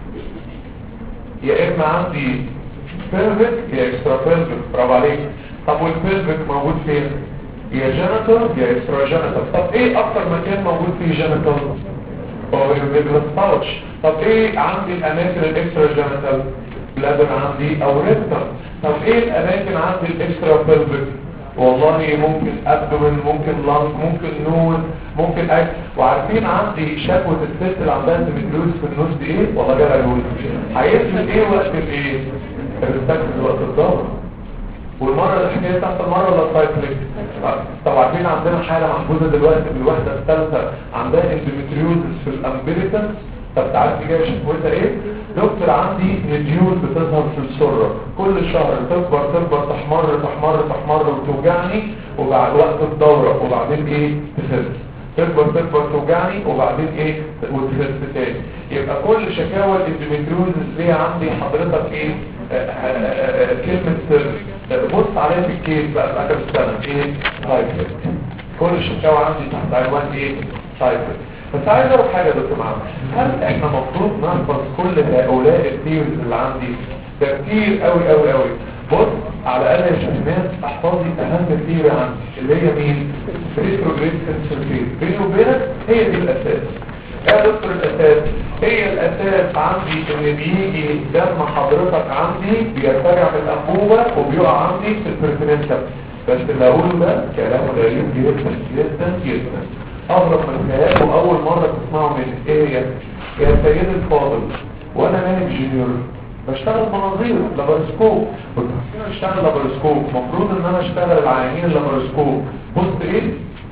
يا اما عندي بيلفيك يا اكسترا بيلفيك. برافو عليك. طب والبيلفيك موجود فين؟ يا جينيتال يا اكسترا جينيتال. طب ايه اكتر مكان موجود فيه جينيتال؟ هو الفيجلس باوتش. طب ايه عندي الاماكن الاكسترا جينيتال؟ بلادر عندي او ريكتم. طب ايه الاماكن عندي الاكسترا بيلفيك؟ والله ممكن ابدومن ممكن لانج ممكن نون ممكن اكل. وعارفين عندي شكوى الست اللي عندها اندوميتريوز في النص دي ايه؟ والله جالها جوز. هيفرق ايه وقت الايه؟ الريسبكتيف وقت الدوره. والمره الحكايه بتاعت المره ولا السايكليك؟ طب عارفين عندنا حاله محفوظه دلوقتي في الوحده الثالثه عندها اندوميتريوز في الامبيليكس. طب تعرف دي جايه شكوتها ايه؟ دكتور عندي نديول بتظهر في السره كل شهر تكبر تكبر تحمر تحمر تحمر وتوجعني وبعد وقت الدوره وبعدين ايه تخف تكبر تكبر توجعني وبعدين ايه وتخف تاني. يبقى كل شكاوى الاندوميتريوزس ليه عندي حضرتك ايه؟ آآ آآ آآ كلمه بص عليها في الكيس بقى في اخر السنه ايه؟ سايكل. كل الشكاوى عندي تحت عنوان ايه؟ سايكل. بس عايز اقول حاجه يا دكتور معاذ، هل احنا المفروض نحفظ كل هؤلاء الثيوريز اللي عندي؟ ده كتير قوي قوي قوي. بص على الاقل يا شباب احفظي اهم ثيوري عندي اللي هي مين؟ ريتروجريد كونسنتريت. بيني وبينك هي دي الاساس يا دكتور. الاساس هي الاساس عندي ان بيجي دم حضرتك عندي بيرتجع من الانبوبه وبيقع عندي في البريفرنشال. بس اللي اقوله ده كلام غريب جدا جدا جدا اغرب من الخيال واول مره تسمعه مني. ايه هي؟ يا سيد الفاضل وانا نائب جونيور بشتغل مناظير لابارسكوب. كنت اشتغل لابارسكوب المفروض ان انا اشتغل العيانين اللابارسكوب. بص ايه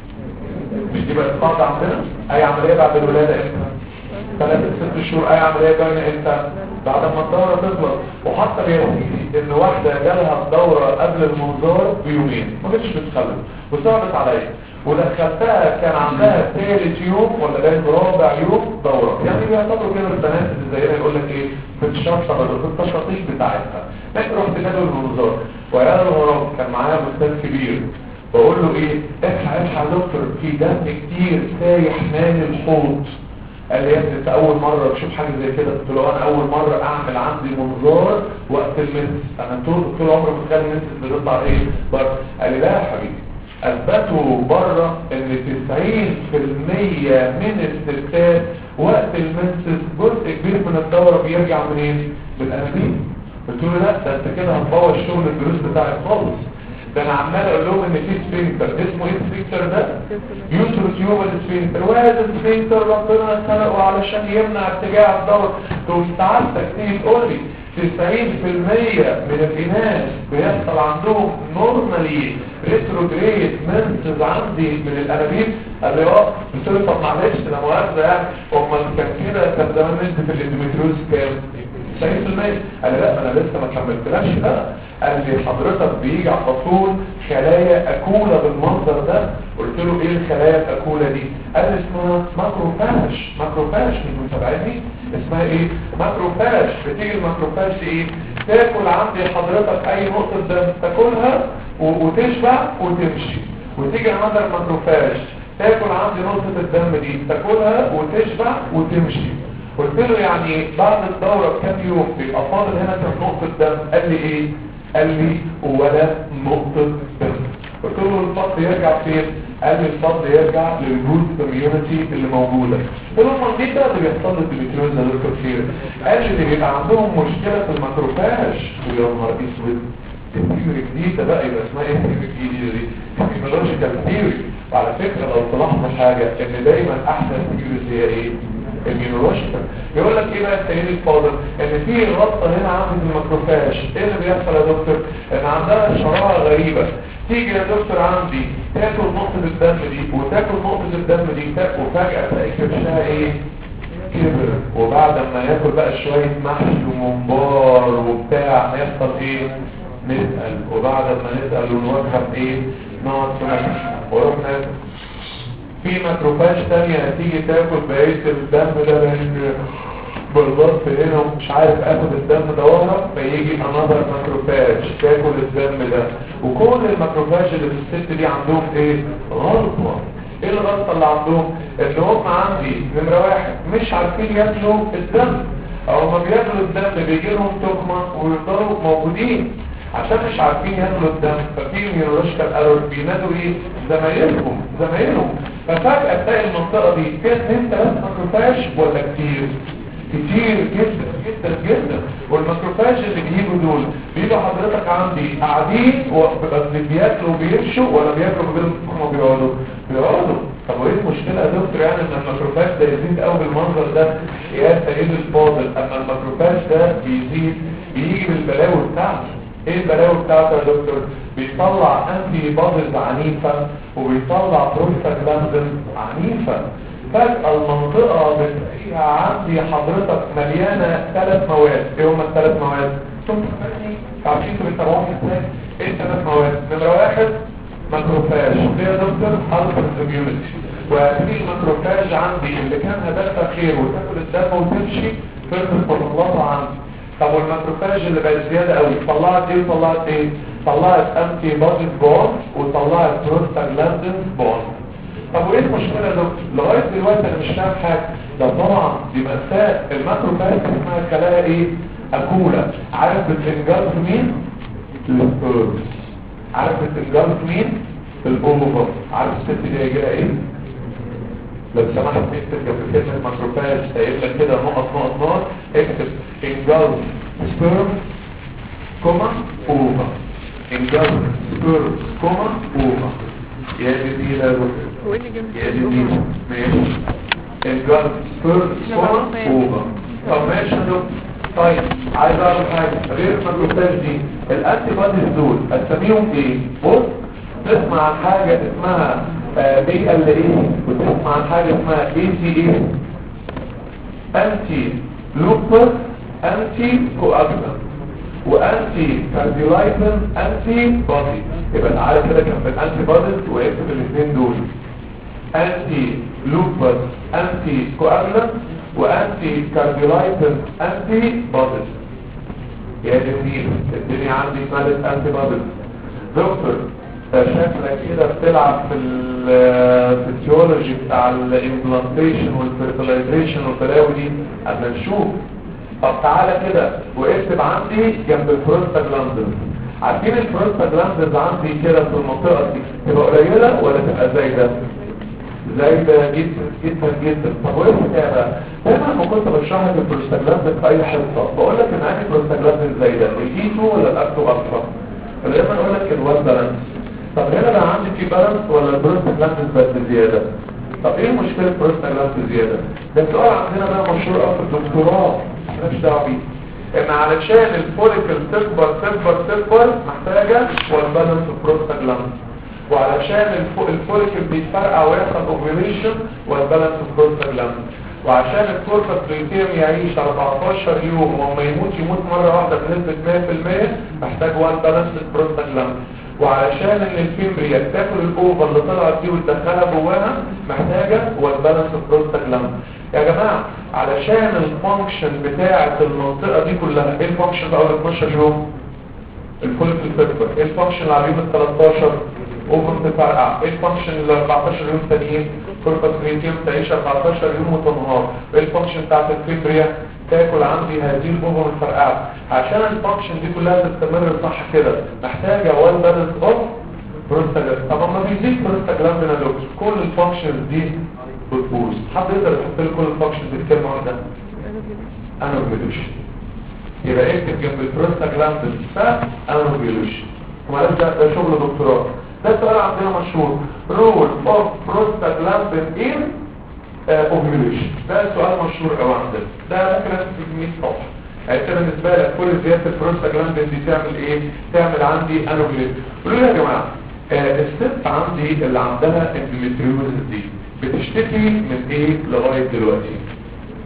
مش دي بقى القاعده عندنا؟ اي عمليه بعد الولاده امتى؟ ثلاث ست شهور. اي عمليه باينه امتى؟ بعد ما الدوره تخلص. وحتى بيحكي ان واحده جالها الدوره قبل المنظار بيومين ما كانتش بتخلف وصعبت عليا ودخلتها كان عندها ثالث يوم ولا باين رابع يوم دوره. يعني بيعتبروا كده البنات اللي زينا يقول لك ايه بتشطب في التشطيب بتاعتها. لكن رحت جدول المنظار ويا الغراب كان معايا استاذ كبير بقول له ايه الحق الحق يا دكتور في دم كتير سايح مال الحوض. قال لي يا ابني انت اول مره تشوف حاجه زي كده؟ قلت له انا اول مره اعمل عندي منظار وقت المنس. انا طول طول عمري متخيل المنس بتطلع ايه بره. قال لي لا يا حبيبي اثبتوا بره ان تسعين في المية من الستات وقت المنسس جزء كبير من الدوره بيرجع منين؟ بالانابيب. قلت له لا ده انت كده هتبوظ شغل الدروس بتاعك خالص. ده انا عمال اقول لهم ان في سفنكتر اسمه ايه السفنكتر ده؟ يوترو تيوبال سفنكتر. وهذا السفنكتر ربنا خلقه علشان يمنع ارتجاع الدوره. تقوم سعادتك تيجي تقول لي تسعين في المية من الاناث بيحصل عندهم نورمالي ريتروجريد منسز عندي من الانابيب. قال لي اه. قلت له طب معلش ده مؤاخذه يعني امال كان كده كان زمان نسبه الاندوميتريوز كام؟ تسعين في المية. قال لي لا انا لسه ما كملتلاش بقى. قال لي حضرتك بيجي على طول خلايا اكوله بالمنظر ده. قلت له ايه الخلايا الاكوله دي؟ قال لي اسمها ماكروفاج. ماكروفاج مش متابعيني؟ اسمها ايه؟ ماكروفاج. بتيجي الماكروفاج ايه؟ تاكل عندي حضرتك اي نقطه دم تاكلها وتشبع وتمشي. وتيجي عند الماكروفاج تاكل عندي نقطه الدم دي تاكلها وتشبع وتمشي. قلت له يعني بعد الدورة بكام يوم بيبقى فاضل هنا كام نقطة دم؟ قال لي ايه؟ قال لي ولا نقطة دم. قلت له الفضل يرجع فين؟ قال لي الفضل يرجع للجود كوميونتي اللي موجودة. قلت له امال ليه بقى اللي بيحصل لي الديميتريوز ده دكتور كتير؟ قال لي اللي بيبقى عندهم مشكلة في الماكروفاج. يا نهار اسود الثيوري جديدة بقى يبقى اسمها ايه الثيوري الجديدة دي؟ ايميولوجيكال ثيوري. وعلى فكرة لو تلاحظوا حاجة ان دايما احسن ثيوريز هي ايه؟ الميونولوجيكال. يقول لك ايه بقى السيد الفاضل؟ ان في غلطه هنا عند الماكروفاج. ايه اللي بيحصل يا دكتور؟ ان عندها شراره غريبه. تيجي يا دكتور عندي تاكل نقطه الدم دي وتاكل نقطه الدم دي وفجاه تلاقي كرشها ايه؟ كبر وبعد ما ياكل بقى شوية محشي وممبار وبتاع هيحصل ايه؟ نسأل، وبعد ما نسأل ونوجه بايه؟ نقعد في مكان ورحنا في ماكروفاج تانية هتيجي تاكل بقية الدم ده لان بالظبط هنا ومش عارف اخد الدم ده ورا، فيجي انظر ماكروفاج تاكل الدم ده. وكل الماكروفاج اللي في الست دي عندهم ايه؟ غلطة. ايه الغلطة اللي عندهم؟ ان هم عندي نمرة واحد مش عارفين ياكلوا الدم، او ما بياكلوا الدم بيجي لهم تقمة ويفضلوا موجودين عشان مش عارفين ياكلوا الدم. ففي نيورولوجيكال ايرور بينادوا ايه؟ زمايلهم زمايلهم ففجأة تلاقي المنطقة دي فيها اتنين تلات ماكروفاج ولا كتير؟ كتير جدا جدا جدا. والماكروفاج اللي بيجوا دول بيجوا حضرتك عندي قاعدين بس بياكلوا وبيمشوا ولا بياكلوا وبيقولوا ما بيقعدوا؟ بيقعدوا. طب وايه المشكلة يا دكتور يعني ان الماكروفاج ده يزيد قوي بالمنظر ده؟ يا سيد الفاضل اما الماكروفاج ده بيزيد بيجي بالبلاوي بتاعته. ايه البلاوي بتاعته يا دكتور؟ بيطلع انتي بوديز عنيفة وبيطلع بروستاجلاندين عنيفة. فجأة المنطقة بتلاقيها عندي حضرتك مليانة ثلاث مواد. ايه هما الثلاث مواد؟ انتم عارفين انتوا بتتابعوهم ازاي؟ ايه الثلاث مواد؟ نمرة واحد ماكروفاج. ايه يا دكتور؟ هايبر اميونيتي. وهذه الماكروفاج عندي اللي كان هدفها خير وتاكل الدم وتمشي فرقة تطلعها عندي. طب والماكروفاج اللي بقت زيادة قوي طلعت ايه طلعت ايه؟ طلعت انتي بوديز بون وطلعت بروستاجلاندين بون. طب وايه المشكلة يا دكتور؟ لغاية دلوقتي انا مش فاهم حاجة. ده طبعا دي مأساة. الماكروفاج اسمها كلاها ايه؟ اكولة. عارف بتنجلف مين؟ السبيرمز. عارف بتنجلف مين؟ الاوفر. عارف الست دي هيجيلها ايه؟ لو سمحت اكتب جنب كلمة ماكروفاج هيقول لك كده نقط نقط نقط اكتب انجلف سبيرمز كوما اوفر. انجلف سبيرمز كوما اوفر. يا دي لا دكتور يا دي ماشي. انجلف سبيرمز كوما اوفر. طب ماشي يا دكتور. طيب عايز اعرف حاجه غير الماكروفاج دي الانتي بوديز دول اسميهم ايه؟ بص تسمع عن حاجه اسمها بي ال اي وتسمع عن حاجه اسمها اي سي اي انتي لوبس انتي كواجولانت وانتي كارديولايتين انتي بودي. يبقى تعالى كده جنب الانتي بوديز واكتب الاثنين دول انتي لوبس انتي كواجولانت وانتي كارديولايتين انتي بوديز. يا جميل الدنيا عندي مالت انتي بوديز. دكتور شكلك كده بتلعب في الفسيولوجي بتاع الامبلانتيشن والفيرتلايزيشن والبلاوي دي قبل نشوف. طب تعالى كده واكتب عندي جنب البروستاجلاندين. عارفين البروستاجلاندين عندي كده في المنطقه دي تبقى قليله ولا تبقى زايده؟ زايده جدا جدا جدا. طب وايه الحكايه بقى؟ دايما لما كنت بشرح لك البروستاجلاندين في اي حصه بقول لك ان عندي بروستاجلاندين زايده الاي اتنين ولا الاكتو اكتر؟ فدايما اقول لك الوان بالانس. طب هنا بقى عندي في بالانس ولا البروستاجلاندين بس زياده؟ طب ايه مشكله البروستاجلاندين زياده؟ ده سؤال عندنا بقى مشهور قوي في الدكتوراه مالناش دعوه بيه. ان علشان الفوليكل تكبر تكبر تكبر محتاجه والبالانس البروستاجلاندين، وعلشان الفوليكل بيتفرقع ويحصل اوفيوليشن والبالانس البروستاجلاندين، وعشان الكوربس لوتيم يعيش أربعتاشر يوم وما يموت يموت مره واحده بنسبه مية في المية محتاج وان بالانس البروستاجلاندين، وعلشان ان الفيمبريا تاكل الاوفر اللي طلعت دي وتدخلها جواها محتاجه والبالانس البروستاجلاندين. يا جماعه علشان الفانكشن بتاعه المنطقه دي كلها ايه الفانكشن بقى اول اتناشر يوم؟ الفوليكل تكبر. ايه الفانكشن اللي على اليوم ال تلتاشر؟ اوفر تفرقع. ايه الفانكشن اللي أربعتاشر يوم تانيين؟ كوربس لوتيم تعيش أربعتاشر يوم وتنهار. ايه الفانكشن بتاعه الفيمبريا؟ تاكل عندي هذه الاوفر الفرقعه. عشان الفانكشن دي كلها تستمر صح كده محتاجه وان بالانس اوف بروستاجلاندين. طب اما بيزيد بروستاجلاندين يا دكتور كل الفانكشنز دي بتبوظ. حد يقدر يحط لي كل الفانكشنز دي بكلمه واحده؟ انوفيولوشن. يبقى اكتب جنب البروستاجلاندين انوفيولوشن. ومعلش ده ده شغل دكتوراه. ده سؤال عندنا مشهور رول اوف بروستاجلاندين ان اوفيوليشن. ده سؤال مشهور قوي عندنا. ده ممكن اكتب مية صفحه. يعني كده بالنسبه لك كل زياده البروستاجلاندين دي تعمل ايه؟ تعمل عندي انوفيوليشن. قولوا لي يا جماعه آه الست عندي اللي عندها اندوميتريوزس دي بتشتكي من ايه لغايه دلوقتي؟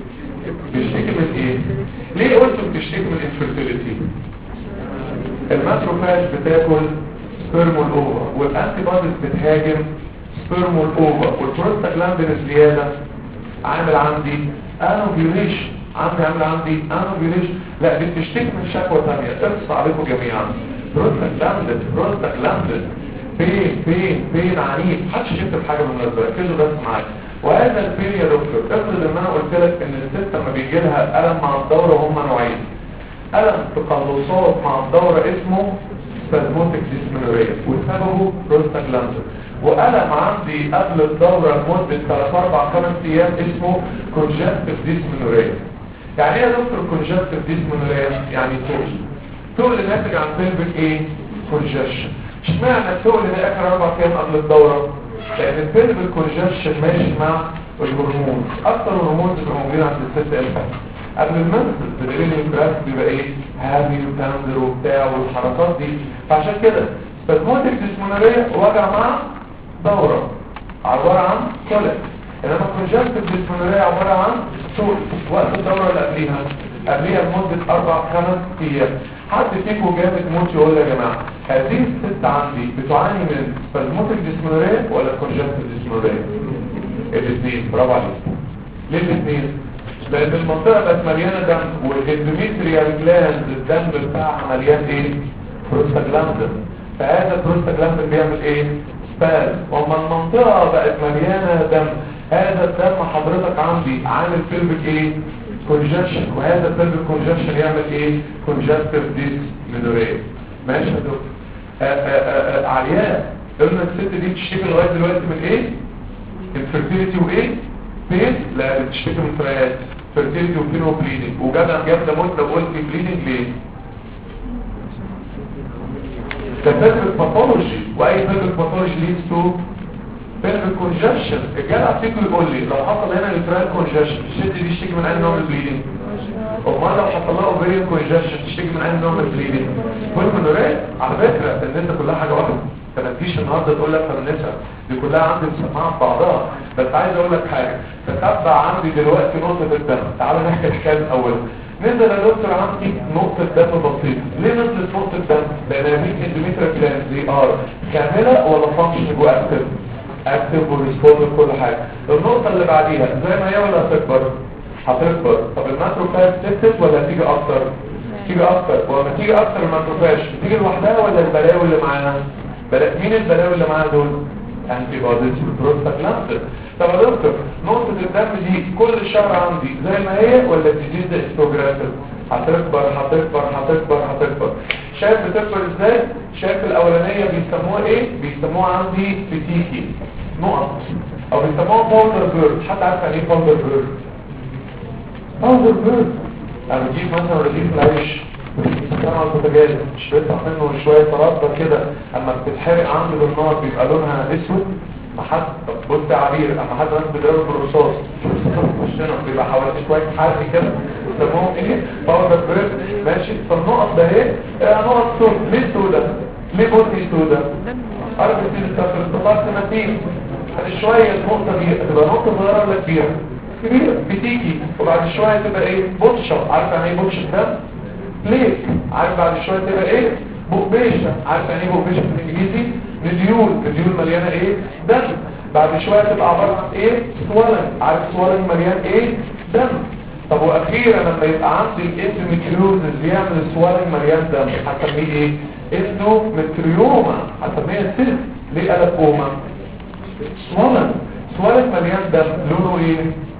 بتشتكي من ايه؟ ليه قلت بتشتكي من الانفيرتيليتي؟ الماتروفاج بتاكل سبيرمول اوفر والانتي بوديز بتهاجم سبيرمول اوفر والبروستاجلاندين الزياده عامل عندي انوفيوليشن عندي عامل عندي انوفيوليشن. لا دي بتشتكي من شكوى ثانيه تقص عليكم جميعا. بروستاجلاندين بروستاجلاندين فين فين فين عنيف. محدش يكتب حاجه بالمناسبه ركزوا بس معايا. وهذا الفين يا دكتور افرض ان انا قلت لك ان الست لما بيجي لها الم مع الدوره هم نوعين. الم تقلصات مع الدوره اسمه سبازموتيك ديسمينوريا وسببه بروستاجلاندين. وألم عندي قبل الدورة لمدة ثلاثة أربعة خمسة أيام اسمه كونجستيف ديسمينوريا. يعني ايه يا دكتور كونجستيف ديسمينوريا؟ يعني تقل تقل ناتج عن بلبك ايه؟ كونجشن. اشمعنى التقل ده اخر أربع أيام قبل الدورة؟ لأن البلبك كونجشن ماشي مع الهرمون. أكثر الهرمون بيبقى موجودين عند الست امتى؟ قبل المنزل بدليل الجراف بيبقى ايه؟ هابي وتنزل وبتاع والحركات دي. فعشان كده سبازموتيك ديسمينوريا وجع مع دورة عبارة عن كولك. انما كونجستيف ديسمينوريا عبارة عن طول وقت الدورة اللي قبليها قبليها لمدة أربع خمس أيام. حد فيكم جامد موت يقول يا جماعة هذه الست عندي بتعاني من سبازموتيك ديسمينوريا ولا كونجستيف ديسمينوريا؟ الاثنين. برافو عليك. ليه الاثنين؟ لأن المنطقة بقت مليانة دم والاندوميتريال جلاند الدم بتاعها مليان ايه؟ بروستاجلاندين. فهذا البروستاجلاندين بيعمل ايه؟ سباز. وما المنطقة بقت مليانة دم هذا الدم حضرتك عندي عامل بلبك ايه؟ كونجكشن. وهذا البلبك كونجكشن يعمل ايه؟ كونجكتيف ديسمينوريا. ماشي يا دكتور. عرياء قلنا الست دي بتشتكي لغاية دلوقتي من ايه؟ انفيرتيليتي وايه؟ بين لا بتشتكي من فريات فيرتيليتي وبين وبليدنج. وجدع جاب ده موت لو قلت بليدنج ليه؟ ده بلبك باثولوجي واي بلبك باثولوجي ليدز تو بلبك كونجكشن. الجدع فيكم يقول لي لو حصل هنا يوترايل كونجكشن الست دي تشتكي من اي نوع من البليدنج؟ امال لو حصل لها اوفيريان كونجكشن تشتكي من اي نوع من البليدنج؟ بالمنورات. على فكره النساء كلها حاجه واحده. فما تجيش النهارده تقول لك النساء دي كلها عندي مسمعه في بعضها. بس عايز اقول لك حاجه تتبع عندي دلوقتي نقطه الدم. تعالوا نحكي الحكايه الاول. نزل يا دكتور عندي نقطة دم بسيطة. ليه نزلت نقطة دم؟ لأن هذه اندوميتريال جلاند دي ار كاملة ولا فانكشن جوه اكتف؟ اكتف وريسبوند كل حاجة. النقطة اللي بعديها زي ما هي ولا هتكبر؟ هتكبر. طب الماتروفاج تكتف ولا تيجي أكتر؟ تيجي أكتر. ولما تيجي أكتر الماتروفاج بتيجي لوحدها ولا البلاوي اللي معاها؟ بلا... مين البلاوي اللي معاها دول؟ انتي بوديز والبروستاجلاندين. طب يا دكتور نقطة الدم دي كل شهر عندي زي ما هي ولا تزيد استوجرافل؟ هتكبر هتكبر هتكبر هتكبر. شايف بتكبر ازاي؟ شايف الاولانية بيسموها ايه؟ بيسموها عندي فتيكي نقط او بيسموها باودر بيرد. حد عارف يعني ايه باودر بيرد؟ باودر بيرد انا بجيب مثلا رغيف العيش بتستخدم على البوتاجاز مش بيطلع منه شوية تردد كده اما بتتحرق عندي بالنار بيبقى لونها اسود. ما حد بص يا عبير اما حد ناس بيضرب بالرصاص مشينا بيبقى حوالي شويه حرق كده يسموهم ايه؟ باودر بريد. ماشي. فالنقط ده ايه؟ نقط سود. ليه سودا؟ ليه بني سودا؟ عارف كتير السفر استطاعت سنتين بعد شويه النقطه دي تبقى نقطه صغيره ولا كبيره؟ كبيره بتيجي وبعد شويه تبقى ايه؟ بطشه. عارف يعني ايه بطشه ده؟ ليك. عارف بعد شويه تبقى ايه؟ بقبيشه. عارف يعني ايه بقبيشه بالانجليزي؟ نديول. نديول مليانه ايه؟ دم. بعد شويه تبقى عباره عن ايه؟ سوالن. عارف سوالن مليان ايه؟ دم. طب واخيرا لما يبقى عندي الاندوميتريوزس بيعمل سوالن مليان دم هسميه ايه؟ اندوميتريوما. هسميها سيست. ليه قلب اوما؟ سوالن. سوالن مليان دم لونه ايه؟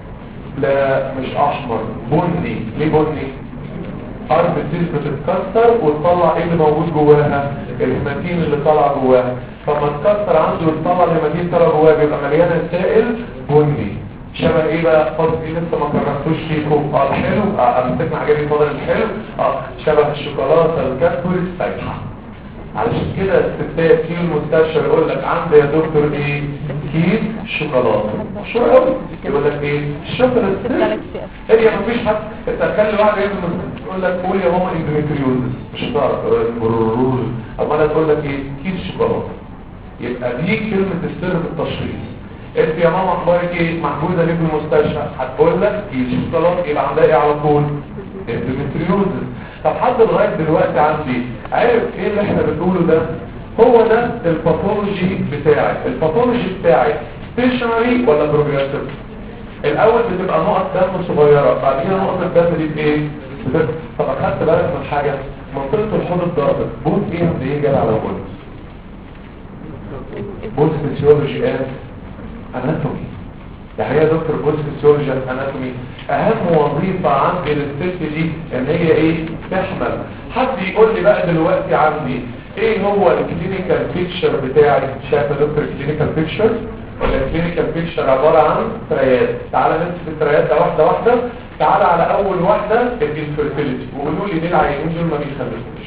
لا مش احمر بني. ليه بني؟ ارض السيل بتتكسر وتطلع ايه اللي موجود جواها؟ الهيماتين اللي طالع جواها. فما تكسر عنده وتطلع الهيماتين طالع جواها بيبقى مليانه سائل بني. شبه ايه بقى؟ فاضل ايه لسه ما كررتوش فيكم؟ اه الحلو. اه امسكنا حاجات فاضل الحلو. اه شبه الشوكولاته الكادبوري السايحه. علشان كده الستات في المستشفى يقول لك عندي يا دكتور ايه؟ كيس شوكولاته. مشهور قوي. يقول لك ايه؟ الشوكولاته هي مفيش حد. انت هتخلي واحد يعمل يقول لك قول يا ماما اندوميتريوزس مش هتعرف برورول. اما انا تقول لك ايه؟ كيس شوكولاته. يبقى دي كلمه السر في التشخيص. انت يا ماما اخبارك ايه؟ محجوزه ليه في المستشفى؟ هتقول لك يجي صلاه يبقى عندها ايه على طول؟ اندوميتريوزس. طب حد لغايه دلوقتي عندي عارف ايه اللي احنا بنقوله ده؟ هو ده الباثولوجي بتاعي. الباثولوجي بتاعي ستيشنري ولا بروجريسيف؟ الاول بتبقى نقط دم صغيره، بعد كده نقط الدم دي بايه؟ بتبقى. طب اخدت بالك من حاجه؟ منطقه الحوض اتضربت، بوز ايه اللي يجي على بوز؟ بوز فيسيولوجي اند اناتومي. يعني يا دكتور بوز فيسيولوجي اند اناتومي اهم وظيفه عندي للست دي ان هي ايه؟ تحمل. حد يقول لي بقى دلوقتي عندي ايه هو الكلينيكال بيكتشر بتاعي؟ شايف يا دكتور الكلينيكال بيكتشر؟ الكلينيكال بيكتشر عباره عن تريات. تعالى نمسك التريات ده واحده واحده. تعالى على اول واحده الانفيرتيليتي، وقولوا لي ليه العيانين دول ما بيخلفوش؟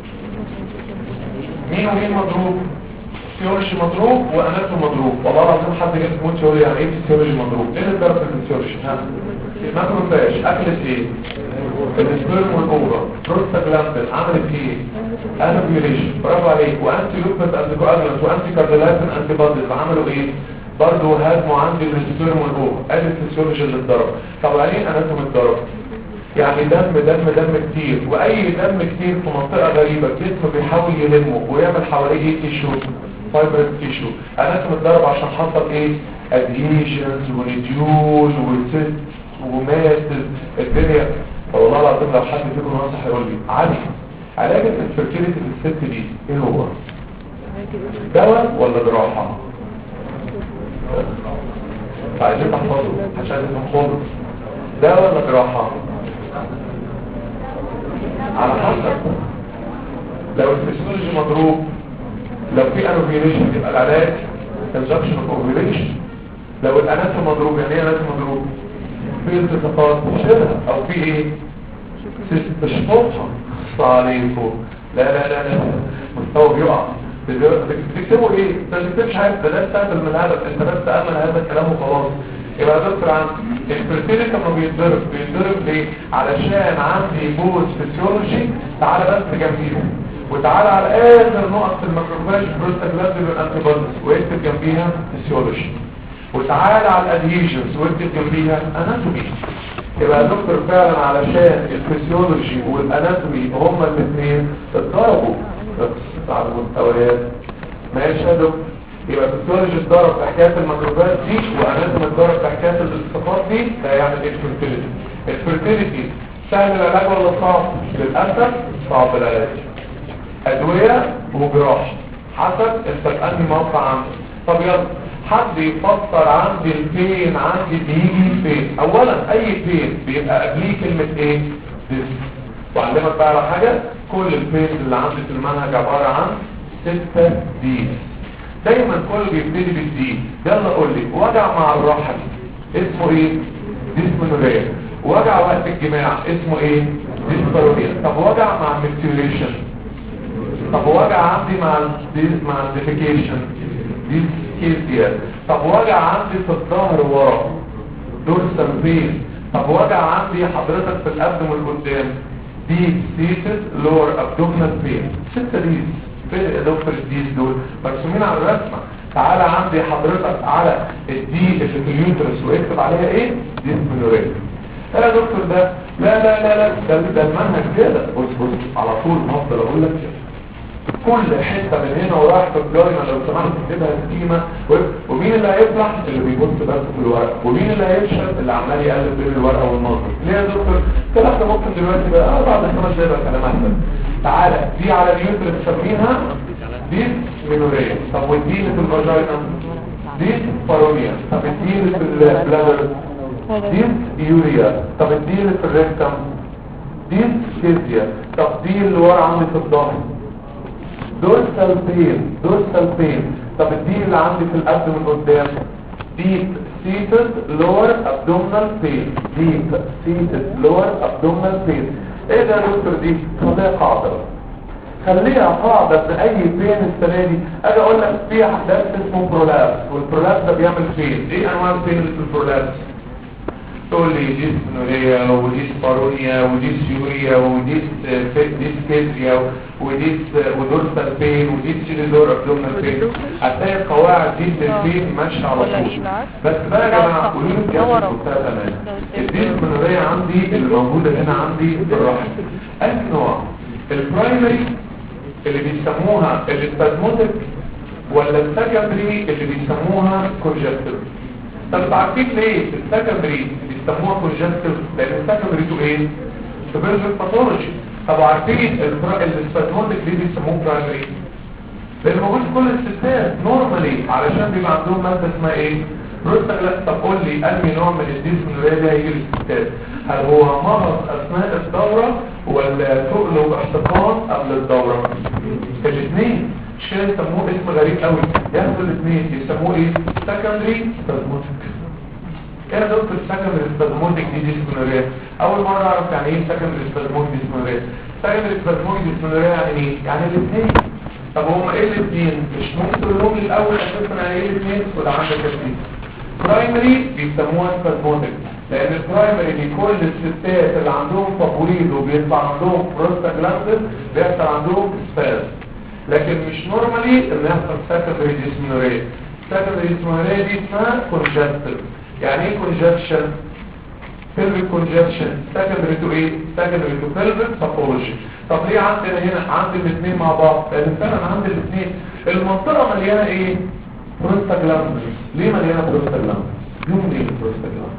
مين ومين مضروب؟ فيسيولوجي مضروب واناتوم مضروب. والله العظيم حد جاب موت يقول لي يعني ايه فيسيولوجي مضروب؟ ليه الضرب في الفيسيولوجي؟ ها ماكروفاج اكلت ايه؟ السبيرم والاوفر. بروستاجلاندين عملت ايه؟ انوفيوليشن. برافو عليك. وانتي لوبس انتي كواجولانت وانتي كارديولايتين انتي بوديز عملوا ايه؟ برضه هاجموا عندي السبيرم والاوفر. ادي الفيسيولوجي اللي اتضرب. طب وبعدين اناتوم اتضرب. يعني دم دم دم كتير، واي دم كتير في منطقه غريبه الجسم بيحاول يلمه ويعمل حواليه ايه؟ تيشو فايبر تيشو. اناتوم اتضرب عشان حصل ايه؟ ادهيشنز ونديول وسيست ومات الدنيا. والله العظيم لو حد فيكم ناصح يقول لي عادي علاج الانفيرتيليتي في الست دي ايه هو؟ دواء ولا جراحه؟ عايزين تحفظوا عشان تفهموا. دواء ولا جراحه؟ على حسب. لو الفسيولوجي مضروب، لو في انوفيوليشن يبقى العلاج انجكشن اوف اوفيوليشن. لو الاناتوم مضروب، يعني ايه اناتوم مضروب؟ في التصاقات شبه او في ايه؟ تشطبها عليكم. لا لا لا لا مستوى بيقع. بتكتبوا ايه؟ انت ما بتكتبش حاجه، ده لا تستهبل من الهدف، انت بس تامل هذا الكلام وخلاص. يبقى دكتور عندي الفيرتيليتي لما بيتضرب بيتضرب ليه؟ علشان عندي بوز فيسيولوجي. تعالى بس جنبيهم وتعالى على اخر نقط في الماكروفاج بروستاجلاندين والانتي بوديز واكتب جنبيها فيسيولوجي. وتعالى على الادهيشنز واكتب جنبيها اناتومي. يبقى دكتور فعلا علشان الفيسيولوجي والاناتومي هما الاثنين اتضربوا على المستويات. ماشي يا دكتور؟ يبقى الفيسيولوجي اتضرب في حكايه الميكروبات دي واناتومي اتضرب في حكايه الالتصاقات دي. ده يعني الفيرتيليتي. الفيرتيليتي سهل العلاج ولا صعب؟ للاسف صعب العلاج. ادويه وجراحه حسب انت في انهي موقع عندك. طب يلا حد يفسر عندي البين عندي بيجي فين؟ اولا اي بين بيبقى قبليه كلمه ايه؟ ديس. وعلمك بقى على حاجه، كل البين اللي عندي في المنهج عباره عن ستة دي. دايما كله بيبتدي بالدي. يلا قول لي وجع مع الرحم اسمه ايه؟ ديسمنوريا. وجع وقت الجماع اسمه ايه؟ ديسبارونيا. طب وجع مع الميكتيوريشن؟ طب وجع عندي مع ال مع الديفيكيشن ديسكيزيا. طب وجع عندي في الظهر ورا دورسال بين. طب وجع عندي حضرتك في الابدومن قدام ديب سيتد لور ابدومينال بين. ستة ديز فين يا دكتور؟ الديز دول مرسومين على الرسمه. تعالى عندي حضرتك على الدي اللي في اليوترس واكتب عليها ايه؟ ديسمنوريا. يا دكتور ده لا لا لا لا ده, ده المنهج كده. بص بص على طول هفضل اقول لك كل حته من هنا وراح في الجايمه لو سمحت تكتبها سكيمه. ومين اللي هيفلح؟ اللي بيبص بس في الورق. ومين اللي هيفشل؟ اللي عمال يقلب بين الورقه والنظر. ليه يا دكتور؟ الكلام ده ممكن دلوقتي بقى اه بعد خمس دقايق بقى كلام احسن. تعالى دي على اليوتر تسميها ديسمنوريا. طب والدي اللي في الفاجينا ديسبارونيا. طب الدي اللي في البلادر ديسيوريا. طب الدي اللي في الريكتم ديسكيزيا. طب دي اللي ورا عندي في الظهر دورسال بين. دورسال بين. طب الدي اللي عندي في الابدومن قدام ديب سيتد لور ابدومينال بين. ديب سيتد لور ابدومينال بين. ايه ده يا دكتور؟ دي خليها قاعده، خليها قاعده ان اي بين السنه دي اجي اقول لك فيها حدث اسمه برولابس. والبرولابس ده بيعمل فين؟ ايه انواع البين اللي في البرولابس؟ تقول لي دي سنوريا ودي سبارونيا ودي سيوريا ودي ديسكيزيا ودي ودورسال بين ودي سيليدور ابدومينال بين. هتلاقي القواعد دي للبين ماشيه على طول. بس بقى يا جماعه قولوا لي الجهاز بتاعها تمام. الديسمنوريا عندي اللي موجوده هنا عندي في الرحم أي نوع؟ البرايمري اللي بيسموها الاسبازموتيك ولا السكندري اللي بيسموها كونجستيف؟ طب عارفين ليه السكندري بيسموها كونجستيف؟ لان السكندري تو ايه؟ سوبرجن باثولوجي. طب عارفين الاسبازموتيك ليه بيسموه برايمري؟ لان موجود في كل الستات نورمالي علشان بيبقى عندهم ماده اسمها ايه؟ بروستاجلاند. طب قول لي انهي نوع من الديسمنوريا ده هيجي للستات؟ هل هو مرض اثناء الدوره ولا تقلب احتقان قبل الدوره؟ الاثنين. مش كده يسموه اسم غريب قوي، ياخدوا الاثنين يسموه ايه؟ سكندري سبازموتيك. ايه دكتور سكندري سبازموتيك دي ديسمنوريا؟ اول مره اعرف يعني ايه سكندري سبازموتيك ديسمنوريا. سكندري سبازموتيك ديسمنوريا يعني ايه؟ يعني الاثنين. طب هما ايه الاثنين؟ مش ممكن تقول لهم الاول اساسا يعني ايه الاثنين ولا عندك الاثنين؟ برايمري بيسموها سبازموتيك لان البرايمري دي كل الستات اللي عندهم فابوريد وبيطلع عندهم بروستاجلاند بيحصل عندهم سباز. لكن مش نورمالي ان يحصل سكندري ديسمنوريا. سكندري ديسمنوريا دي اسمها كونجستيف. يعني ايه كونجكشن؟ pelvic congestion secondary to ايه؟ secondary to pelvic pathology. طب ليه عندنا هنا عندي الاثنين مع بعض؟ لان فعلا عندي الاثنين. المنطقه مليانه ايه؟ بروستاجلاند. ليه مليانه بروستاجلاند؟ يوم ايه البروستاجلاند؟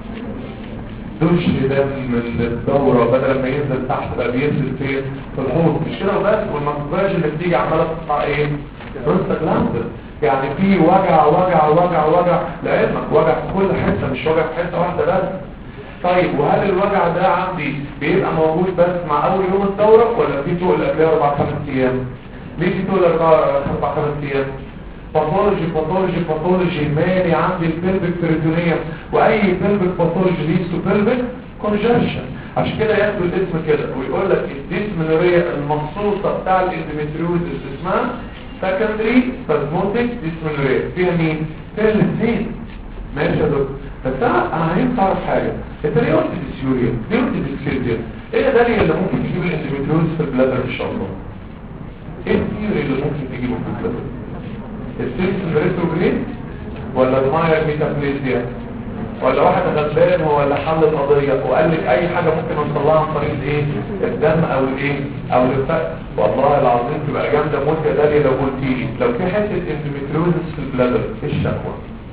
دوش ده من الدورة بدل ما ينزل تحت بقى بينزل فين؟ في الحوض. مش كده وبس، والمكباج اللي بتيجي عمالة تطلع ايه؟ بروستاجلاند. يعني في وجع وجع وجع وجع لعلمك وجع في كل حتة مش وجع في حتة واحدة بس. طيب وهل الوجع ده عندي بيبقى موجود بس مع اول يوم الدورة ولا في طول قبلها اربع خمس ايام؟ ليه في طول اربع خمس ايام؟ باثولوجي باثولوجي باثولوجي مالي عندي البلبك بريتونيوم واي بلبك باثولوجي ليس تو بلبك كونجكشن. عشان كده ياخدوا الاسم كده ويقول لك الديسمنوريا المخصوصه بتاع الاندوميتريوزس اسمها سكندري سبازموتيك ديسمنوريا. فيها مين؟ فيها الاثنين. ماشي يا دكتور. بس انا عايز اعرف حاجه، انت ليه قلت ديسيوريا؟ ليه قلت ديسكيزيا؟ ايه الدليل اللي ممكن تجيب الاندوميتريوزس في البلادر ان شاء الله؟ ايه الثيوري اللي ممكن تجيبه في البلادر؟ السيستم ريتروجريد ولا الماير ميتابليزيا ولا واحد غلبان هو اللي حل القضيه وقال لك اي حاجه ممكن نوصلها عن طريق ايه؟ الدم او الايه؟ او الفك. والله العظيم تبقى جامده موت يا داليا لو قلت لي لو في حته اندوميتريوزس في البلادر ايه الشكوى؟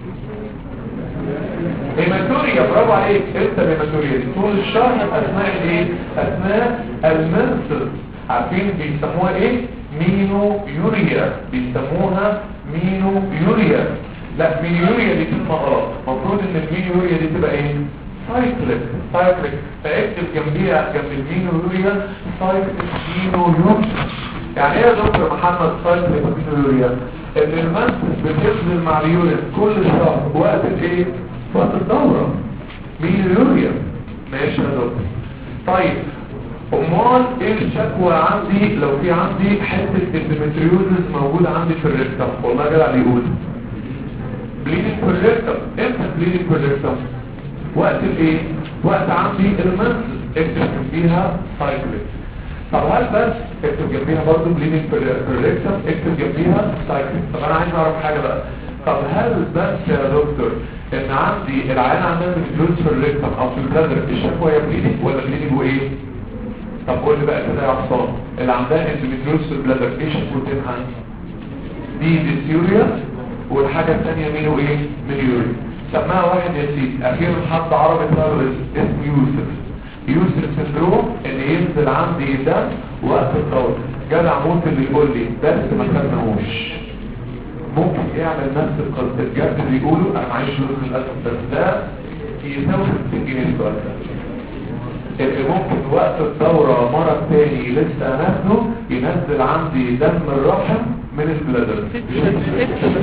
هيماتوريا. برافو عليك. انت الهيماتوريا دي طول الشهر اثناء الايه؟ اثناء المنسل. عارفين بيسموها ايه؟ مينو يوريا. بيسموها مينو يوريا. لا مينو يوريا دي كلمه غلط. المفروض ان المينو يوريا دي تبقى ايه؟ سايكليك. سايكليك. فاكتب جنبيها جنب المينو يوريا سايكليك مينو يوريا. يعني ايه يا دكتور محمد سايكليك مينو يوريا؟ ان المنسس بتنزل مع اليورين كل شهر وقت الايه؟ وقت الدوره. مينو يوريا. ماشي يا دكتور. طيب امال ايه الشكوى عندي لو في عندي حته اندوميتريوزس موجوده عندي في الريكتم؟ والله جدع اللي يقول بليدنج في الريكتم. امتى بليدنج في الريكتم؟ وقت الايه؟ وقت عندي المنسس. اكتب جنبيها سايكليك. طب هل بس اكتب جنبيها برضه بليدنج في الريكتم؟ اكتب جنبيها سايكليك. طب انا عايز اعرف حاجه بقى، طب هل بس يا دكتور ان عندي العيان عندها اندوميتريوزس في الريكتم او في البلادر الشكوى هي بليدنج ولا بليدنج وايه؟ طب قول لي بقى كده يا عصام اللي عندها اندوميتريوزس في البلادر ايه شكوتينها؟ دي ديسيوريا والحاجه الثانيه مين وايه؟ ميليوريا. سماها واحد يا سيدي اخيرا حد عربي طارق اسمه يوسف. يوسف سندروم ان ينزل عندي دم وقت الدوره. جدع موت اللي يقول لي بس ما خدناهوش. ممكن يعمل نفس القصه الجد اللي يقولوا انا معيش فلوس للاسف بس ده يساوي خمسين جنيه دلوقتي. اللي ممكن وقت الدورة مرض تاني لسه ناخده ينزل عندي دم الرحم من البلادر. فيستلا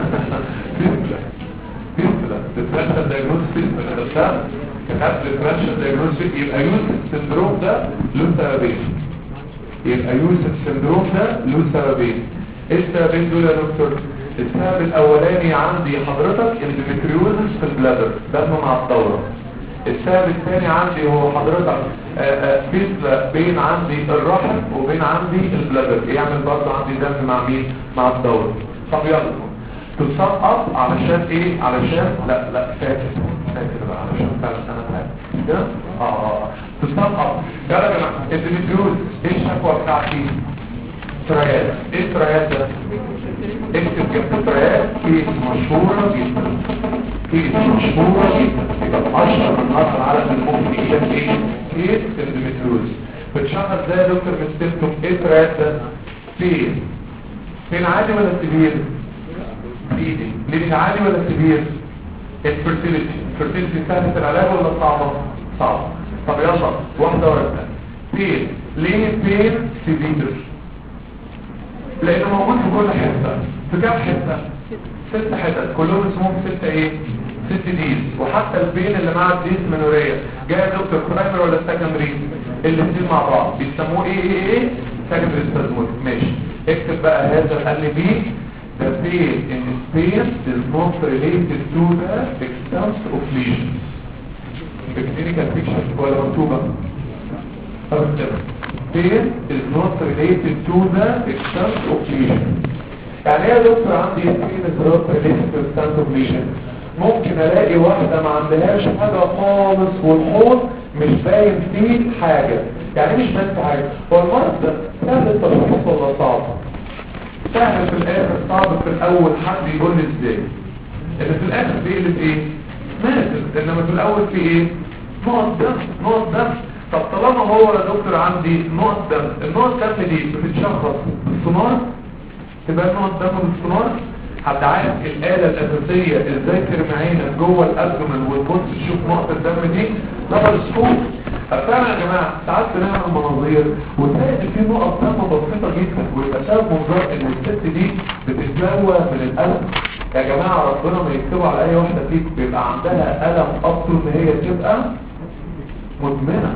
فيستلا تتفشل دايجنوز فيستلا ده كتاب تتفشل دايجنوز. يبقى يوسف سندروم ده له سببين. يبقى يوسف سندروم ده له سببين. ايه السببين دول يا دكتور؟ السبب الاولاني عندي حضرتك اندوميتريوزس في البلادر دم مع الدورة. السبب الثاني عندي هو حضرتك فصل بين عندي الرحم وبين عندي البلادر، يعمل برضه عندي دم مع مين؟ مع الدورة. طب يلا تسقط علشان ايه؟ علشان لا لا فاكر فاكر بقى علشان فعلا انا فاهم كده. اه اه تسقط. يلا يا جماعه الديمتريوز ايه الشكوى بتاعتي؟ تريات. ايه التريات ده؟ اكتب جنب التريات كيس مشهوره جدا، كيس مشهوره جدا، يبقى اشهر من اخر على الممكن يجيب ايه؟ كيس الديمتريوز. بتشخص ازاي يا دكتور من السيمتوم؟ ايه التريات ده؟ فين؟ فين عادي ولا كبير؟ ايدي ليه عالي ولا كبير؟ الفيرتيليتي. الفيرتيليتي سهلة العلاج ولا صعبة؟ صعبة. طب يلا واحدة ورا الثانية. بين ليه بين سيفير؟ لانه موجود في كل حتة. في كام حتة؟ ست حتت كلهم اسمهم ستة ايه؟ ست ديز. وحتى البين اللي مع الديز منورية جاي دكتور برايمر ولا سكندري؟ الاثنين مع بعض بيسموه ايه ايه ايه؟ سكندري ستازموز. ماشي اكتب بقى هذا القل بيه. The pain in space is not related to the extent of lesion. The clinical picture ولا مكتوبة؟ Pain is not related to the extent of lesion. يعني ايه يا دكتور عندي pain is not related to the extent of lesion؟ ممكن الاقي واحدة ما عندهاش حاجة خالص والحوض مش باين فيه حاجة. يعني مش باين فيه حاجة. هو المرض ده سهل التشخيص ولا صعب؟ سهل في الاخر صعب في الاول. حد يقول لي ازاي؟ ان في الاخر بيقلب ايه؟ ماسك. انما في الاول في ايه؟ نقط دم. نقط دم. طب طالما هو يا دكتور عندي نقط دم، النقط دم دي بتتشخص بالسونار؟ تبقى نقط دم بالسونار. حد عارف الآلة الأساسية ازاي ترمي عينك جوه الأبدومن وتبص تشوف نقطة الدم دي؟ نظر سكوب. ففعلا يا جماعة ساعات بنعمل مناظير وتلاقي ان في نقط دم بسيطة جدا ويبقى سبب منظر ان الست دي بتتجوى من الألم. يا جماعة ربنا ما يكتبوا على اي واحدة فيكم بيبقى عندها ألم أصل ان هي تبقى مدمنة.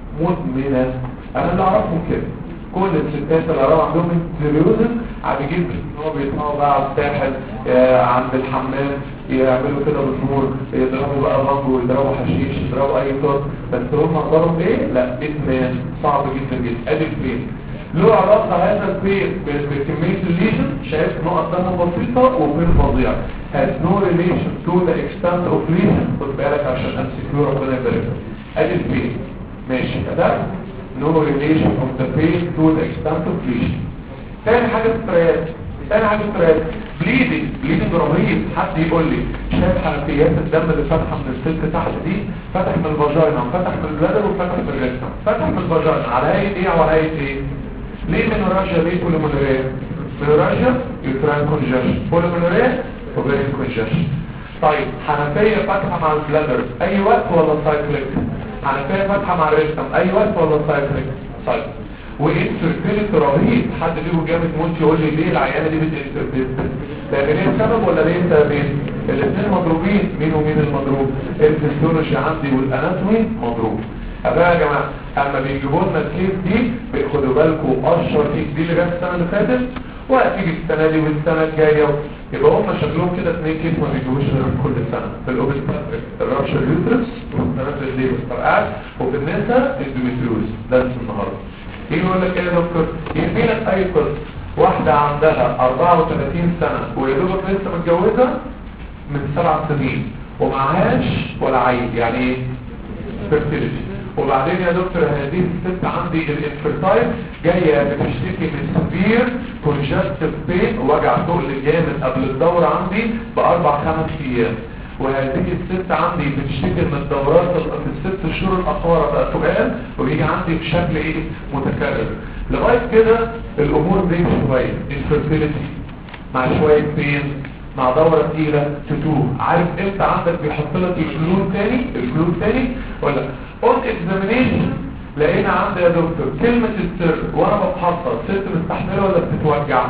مدمنة. انا اللي اعرفهم كده كل الستات اللي اعرفهم عندهم انتريوزن عادي جدا ان هو بيطلعوا بقى على الساحل عند الحمام يعملوا كده بالنور، يضربوا بقى بانجو، يضربوا حشيش، يضربوا اي طرد، بس هم اقدروا ايه؟ لا ادمان صعب جدا جدا. ادي البين له علاقه هذا البين بكميه الليجن. شايف نقط دم بسيطه وبين فظيع has no relation to the extent of lesion. خد بالك عشان امسك ربنا يبارك. ادي البين ماشي كده no relation of the pain to the extent of lesion. تاني حاجه التريات. تاني حاجه التريات بليدنج. بليدنج رهيب. حد يقول لي شايف حنفيات الدم اللي فاتحه من السلك تحت دي؟ فتح من الفاجينا وفتح من البلادر وفتح من الريكتم. فتح من الفاجينا على هيئه ايه وعلى هيئه ايه؟ ليه منوراجيا؟ ليه بوليمونوريا؟ منوراجيا يوتراين كونجكشن، بوليمونوريا اوفرين كونجكشن. طيب حنفيه فاتحه مع البلادر اي وقت ولا سايكليك؟ حنفيه فاتحه مع الريكتم اي وقت ولا سايكليك؟ سايكليك. وانترفيرنت رهيب. حد ليه جامد موت يقول لي ليه العيانه دي بتنترفيرنت؟ لان ليه سبب ولا ليه سببين؟ الاثنين مضروبين. مين ومين المضروب؟ الفسيولوجي عندي والاناتومي مضروب. بقى يا جماعه اما بيجيبوا لنا الكيس دي خدوا بالكم اشهر كيس دي اللي جت السنه اللي فاتت وهتيجي السنه دي والسنه الجايه، يبقى هم شكلهم كده اثنين كيس ما بيجيبوش غير كل سنه. في الاوبستاتريك الرابشر يوترس والسنه اللي بتفرقعت، وفي النساء الدوميتريوز. ده النهارده ايه يقول لك ايه يا دكتور؟ يجي لك اي قصه واحده عندها أربعة وثلاثين سنه ويا دوبك لسه متجوزه من سبع سنين ومعهاش ولا عيل. يعني ايه؟ فيرتيليتي. وبعدين يا دكتور هذه الست عندي الانفرتايل جايه بتشتكي من سفير كونجستيف بين، وجع تقل جامد قبل الدوره عندي باربع خمس ايام. وهذه الست عندي بتشتكي من الدورات في الست شهور الاخيره بقى سؤال وبيجي عندي بشكل ايه؟ متكرر. لغايه كده الامور دي شويه انفرتيليتي مع شويه بين مع دورة تقيلة تتوه. عارف امتى عندك بيحط لك الفلو تاني؟ الفلو تاني ولا اون اكزامينيشن لقينا عندي يا دكتور كلمة السر وانا بتحصل ست مستحملة ولا بتتوجع؟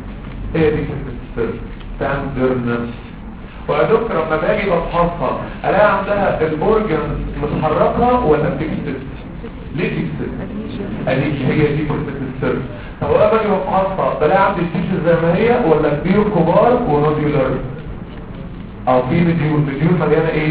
هي دي كلمة السر تندرنس. ويا دكتور لما باجي بتحصل الاقي عندها الاورجنز متحركة ولا بتكسد؟ ليه تكسد؟ اديك هي دي كلمة السر. طب انا باجي بتحصل بلاقي عندي التيشن زي ما هي ولا كبير كبار ونوديولر؟ او في مديول مديول مليانة ايه؟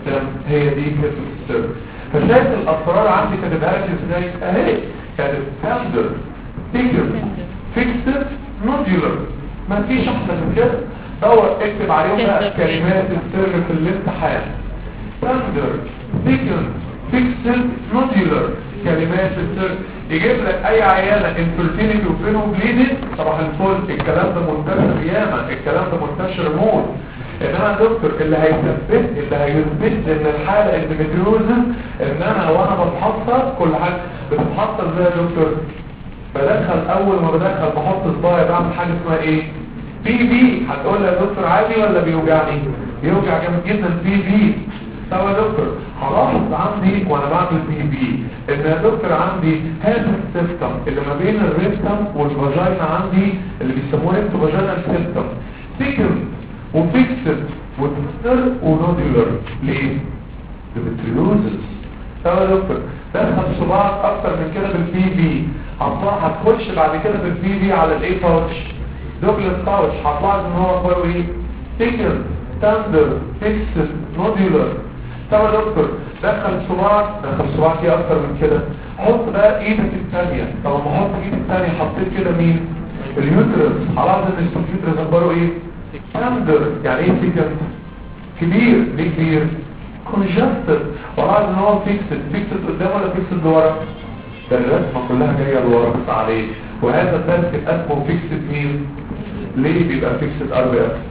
سيستم، هي دي كلمة السر. فشايف الاسرار عندي كانت عارف ازاي اهي، كانت تندر تيجر فيكسد نوديولر، ما فيش احسن من كده. دور اكتب عليهم بقى كلمات السر في الامتحان. تندر تيجر فيكسد نوديولر، كلمات السر. يجيب لك اي عيانه انفيرتيليتي وفينو بليدنج، صباح الفل، الكلام ده منتشر ياما، الكلام ده منتشر موت. انما يا دكتور اللي هيثبت اللي هيثبت ان الحاله اندوميتريوزس ان انا وانا بتحصل كل حاجه بتتحصل ازاي يا دكتور؟ بدخل اول ما بدخل بحط صباعي بعمل حاجه اسمها ايه؟ بي بي. هتقول لي يا دكتور عادي ولا بيوجعني؟ بيوجع جامد جدا بي بي. طب يا دكتور هلاحظ عندي وانا بعمل بي بي ان يا دكتور عندي هذا السيستم اللي ما بين الريكتم والفاجينا عندي اللي بيسموه ريكتو فاجينال سيستم تيكن وفيكسد وتستر ونوديولر. ليه؟ ديمتريوزس. طب يا دكتور دخل صباعك اكتر من كده بالبي بي، هتطلع هتخش بعد كده بالبي بي على الاي باوتش دوبلت باوتش، هتلاحظ ان هو اخباره ايه؟ تيكن تندر فيكسد نوديولر. طب يا دكتور دخل صباعك دخل صباعك ايه اكتر من كده، حط بقى ايدك الثانيه. طب لما احط ايدي الثانيه حطيت كده مين؟ اليوترس. هلاحظ ان اليوترس اخباره ايه؟ تندر. يعني ايه تيكن؟ كبير. ليه كبير؟ كونجستد. ولاحظ ان هو فيكسد. فيكسد قدام ولا فيكسد لورا؟ ده الرسمه كلها جايه لورا بس عليه. وهذا التركيب اسمه فيكسد مين؟ ليه بيبقى فيكسد ار بي اس؟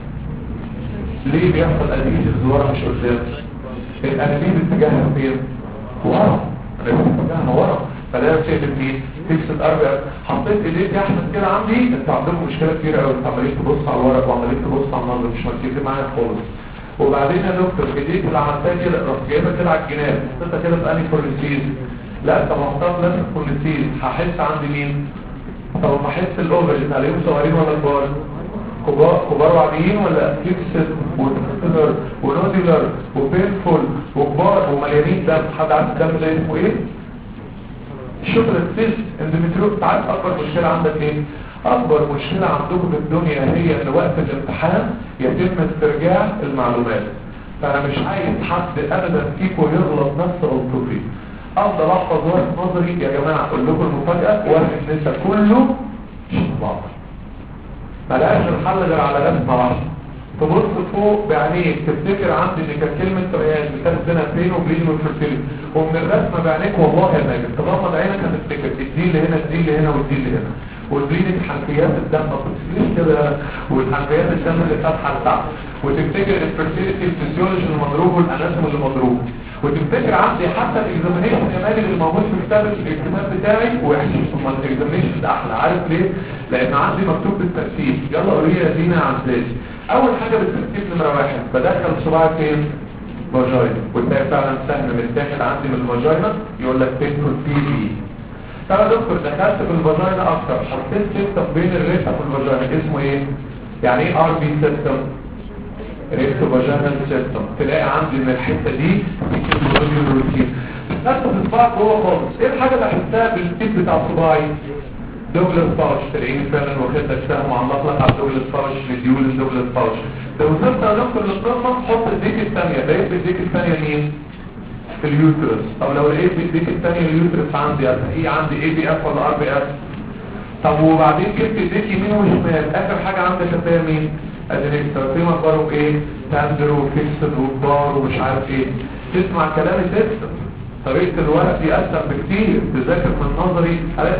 ليه بيحصل اديشنز ورا مش قدام؟ الانابيب اتجاهها فين؟ ورا. الانابيب اتجاهها ورا، فده شيء مين؟ فيكسد ار بي اس. حطيت ايديك يا احمد كده عندي، انت عندكم مشكله كبيره قوي، انت عمالين تبص على الورق وعمالين تبص على النظر، مش مركزين معايا خالص. وبعدين يا دكتور ايديك اللي عملتها كده رحت جايبها كده على الجناب، حطيتها كده في انهي فورنسيز؟ لا طب هحطها في نفس الفورنسيز، هحس عندي مين؟ طب ما احس الاوفر اللي عليهم صغيرين ولا كبار؟ كبار كبار وعاديين ولا فيكسد وتستر ونوديولر وبينفول وكبار ومليانين دم؟ حد عارف الدم ده اسمه ايه؟ الشوكولاته سيلز اندوميتريوز. تعرف اكبر مشكله عندك ايه؟ اكبر مشكله عندكم في الدنيا هي ان وقت الامتحان يتم استرجاع المعلومات. فانا مش عايز حد ابدا فيكم يغلط نفس غلطتي. افضل احفظ ورق نظري يا جماعه. اقول لكم المفاجاه، ورق النساء كله شبه بعض، ما لقاش الحل غير على رسمه واحده. تبص فوق بعينيك تفتكر عندي ان كانت كلمه سؤال بتاخد بينها فين وبين وفرتين، ومن الرسمه بعينيك والله يا ماجد تغمض عينك هتفتكر الدي اللي هنا الدي اللي هنا والدي اللي هنا، والدي حنفيات الدم ما بتسليش كده، والحنفيات الدم اللي فاتحه لتحت، وتفتكر الفرتيليتي الفسيولوجي المضروب والاناتومي اللي مضروب، وتفتكر عندي حتى الاكزامينيشن يا ماجد اللي موجود في كتاب الاكتمال بتاعي وحش. ثم الاكزامينيشن ده احلى، عارف ليه؟ لان عندي مكتوب بالترتيب. يلا قولي يا دينا يا عزيزي. اول حاجه بالترتيب نمره واحد بدخل صباعي فين؟ فاجينا، وتلاقي فعلا سهم متاخد عندي من الفاجينا يقول لك بينفول بي بي. طب يا دكتور دخلت في الفاجينا اكتر، حطيت سيستم بين الريكتا والفاجينا اسمه ايه؟ يعني ايه ار بي سيستم؟ ريكتو فاجينال سيستم. تلاقي عندي ان الحته دي في الروتين دخلت في صباعك جوه خالص. ايه الحاجه اللي احسها بالتيب بتاع صباعي؟ دوجلاس باوش. تلاقيني فعلا واخدك سهم وعملت لك على الدوجلاس باوش ريديول الدوجلاس باوش. لو وصلت يا دكتور للقمه حط ايديك الثانيه، لقيت بايديك الثانيه مين؟ اليوترس. طب لو لقيت بايديك الثانيه اليوترس عندي ايه؟ عندي اي بي اف ولا ار بي اف؟ طب وبعدين جبت ايديك يمين وشمال، اخر حاجه عندك هتلاقي مين؟ ادريكتور. في مقداره ايه؟ تندر وفيكسد وكبار ومش عارف ايه. تسمع كلامي تكتب. طريقه الورق دي اسهل بكتير، تذاكر من نظري.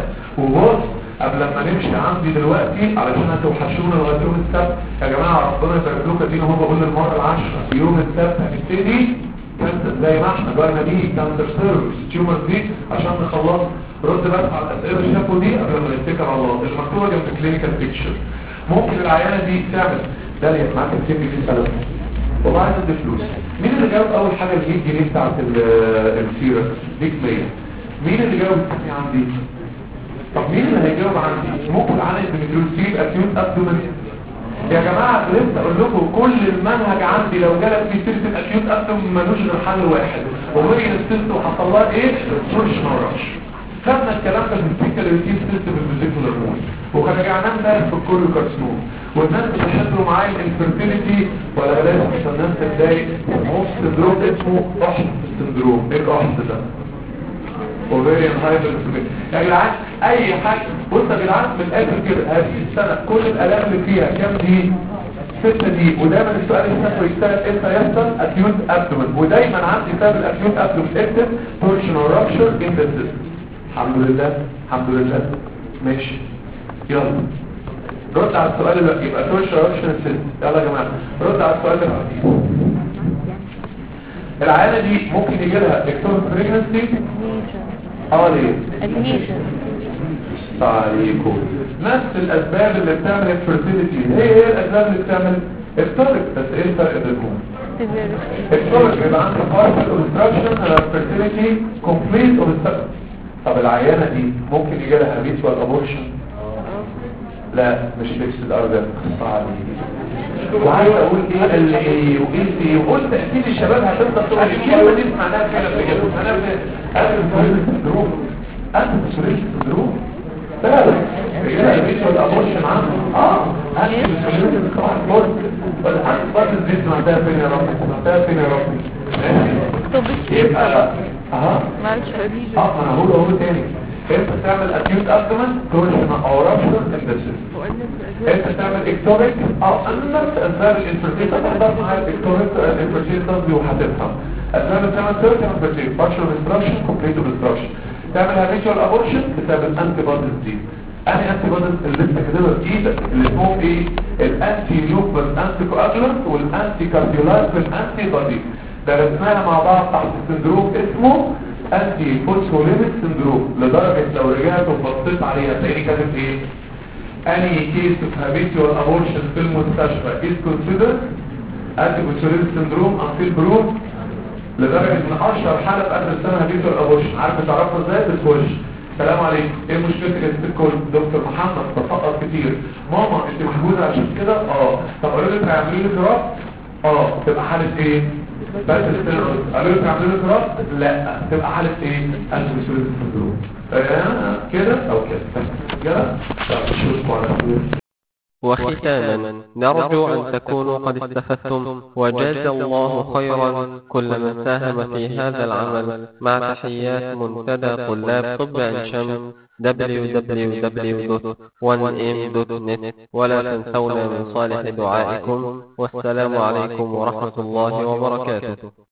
وبص قبل ما نمشي عندي دلوقتي علشان هتوحشونا لغايه يوم السبت يا جماعه، ربنا يبارك لكم. ادينا هو بقول المره العاشره يوم السبت هنبتدي كانسر زي ما احنا جرنا بيه كانسر سيرفيس تيومر دي عشان نخلص. رد بس على الاسئله اللي شافوا دي قبل ما نتكل على الله. المكتوبه جنب الكلينيكال بيكتشر. ممكن العيانه دي تعمل داليا معاك السن دي سنه والله عايز ادي فلوس. مين اللي جاوب اول حاجه ال مية جنيه بتاعت السيره ديك مية؟ مين اللي جاوب الثاني عندي؟ طب مين اللي هيجاوب عندي؟ ممكن عن الديمتروسيب اكيوت ابدومين. يا جماعه لسه اقول لكم كل المنهج عندي لو جالك في سيره الاكيوت ابدومين ملوش غير حل واحد، وهي الست وحصل لها ايه؟ ترش مرش. خدنا الكلام ده في الفيكال روتين سيستم الفيزيكولار مود، وكان رجعنا لها في الكوريوكارسنوم. والناس بتحضروا معايا الانفيرتيليتي ولا بلاش عشان الناس تتضايق. موف سندروم اسمه قحط سندروم. ايه القحط ده؟ اوفيريان هايبر. يا جدعان اي حاجه، بص يا جدعان من الاخر كده، هذه السنه كل الالام اللي فيها كام دي؟ ستة دي. ودايما السؤال السنه يشتغل امتى يحصل اكيوت ابدومن، ودايما عندي سبب الاكيوت ابدومن اكتب تورشنال رابشر ان ذا سيستم. الحمد لله الحمد لله ماشي. يلا رد على السؤال اللي يبقى تورشنال رابشر ان سيستم. يلا يا جماعه رد على السؤال اللي بعديه. العيانه دي ممكن يجي لها اكتوبر بريجنسي؟ اه ليه؟ ادميشن. عليكم نفس الاسباب اللي بتعمل الفيرتيليتي هي هي الاسباب اللي بتعمل التورك، بس ايه الفرق بينهم؟ التورك بيبقى عنده partial obstruction على الفيرتيليتي complete obstruction. طب العيانه دي ممكن يجي لها habitual abortion؟ لا مش فيكسد ارجل. وعايز اقول ايه اللي ايه وايه ايه، وقلت اكيد الشباب هتفضل تقول الكلمه دي معناها كده بجد. انا قبل الظروف قبل الظروف الظروف لا لا هي الفيديو الابورشن عنه اه قبل الظروف طبعا بص بس بعد الفيديو عندها فين يا رب عندها فين يا رب ماشي. يبقى اه معلش اه انا هقول اهو تاني. انت تعمل اكيوت ابدومن تورشن او رابشر اندسس. انت تعمل اكتوريك اه انا نفس اسباب الانفرتيل تحضر مع الاكتوريك الانفرتيل تصدي وهتفهم اسباب تعمل تورشن انفرتيل بارشل ديستراكشن كومبليت ديستراكشن. تعمل هابيتوال ابورشن بسبب الانتي بوديز دي. انهي انتي بوديز اللي انت كاتبها بايدك اللي اسمهم ايه؟ الانتي لوبس انتي كواجولانت والانتي كارديولايت والانتي بودي. درسناها مع بعض تحت سندروم اسمه انتي فوسفوليبيد سندروم. لدرجه لو رجعت وبصيت عليها تلاقيني كاتب ايه؟ any case of habitual abortion في المستشفى is considered anti-phospholipid syndrome until proved. لدرجة ان اشهر حالة في اخر السنة habitual abortion. عارف تعرفها ازاي؟ بتخش السلام عليكم ايه مشكلتك يا ست الكل؟ دكتور محمد بفقط كتير. ماما انت محجوزة عشان كده؟ اه. طب قالوا لك هيعملوا لي جراحة؟ اه. تبقى حالة ايه؟ بس الستيرويد. قالوا لك هيعملوا لي جراحة؟ لا. تبقى حالة ايه؟ anti-phospholipid syndrome. كده او كده كده. اشوفكم على خير. وختاما نرجو أن تكونوا قد استفدتم وجزى الله خيرا كل من ساهم في هذا العمل مع تحيات منتدى طلاب طب عين شمس دبليو دبليو دبليو دوت وان ام دوت نت. ولا تنسونا من صالح دعائكم والسلام عليكم ورحمة الله وبركاته.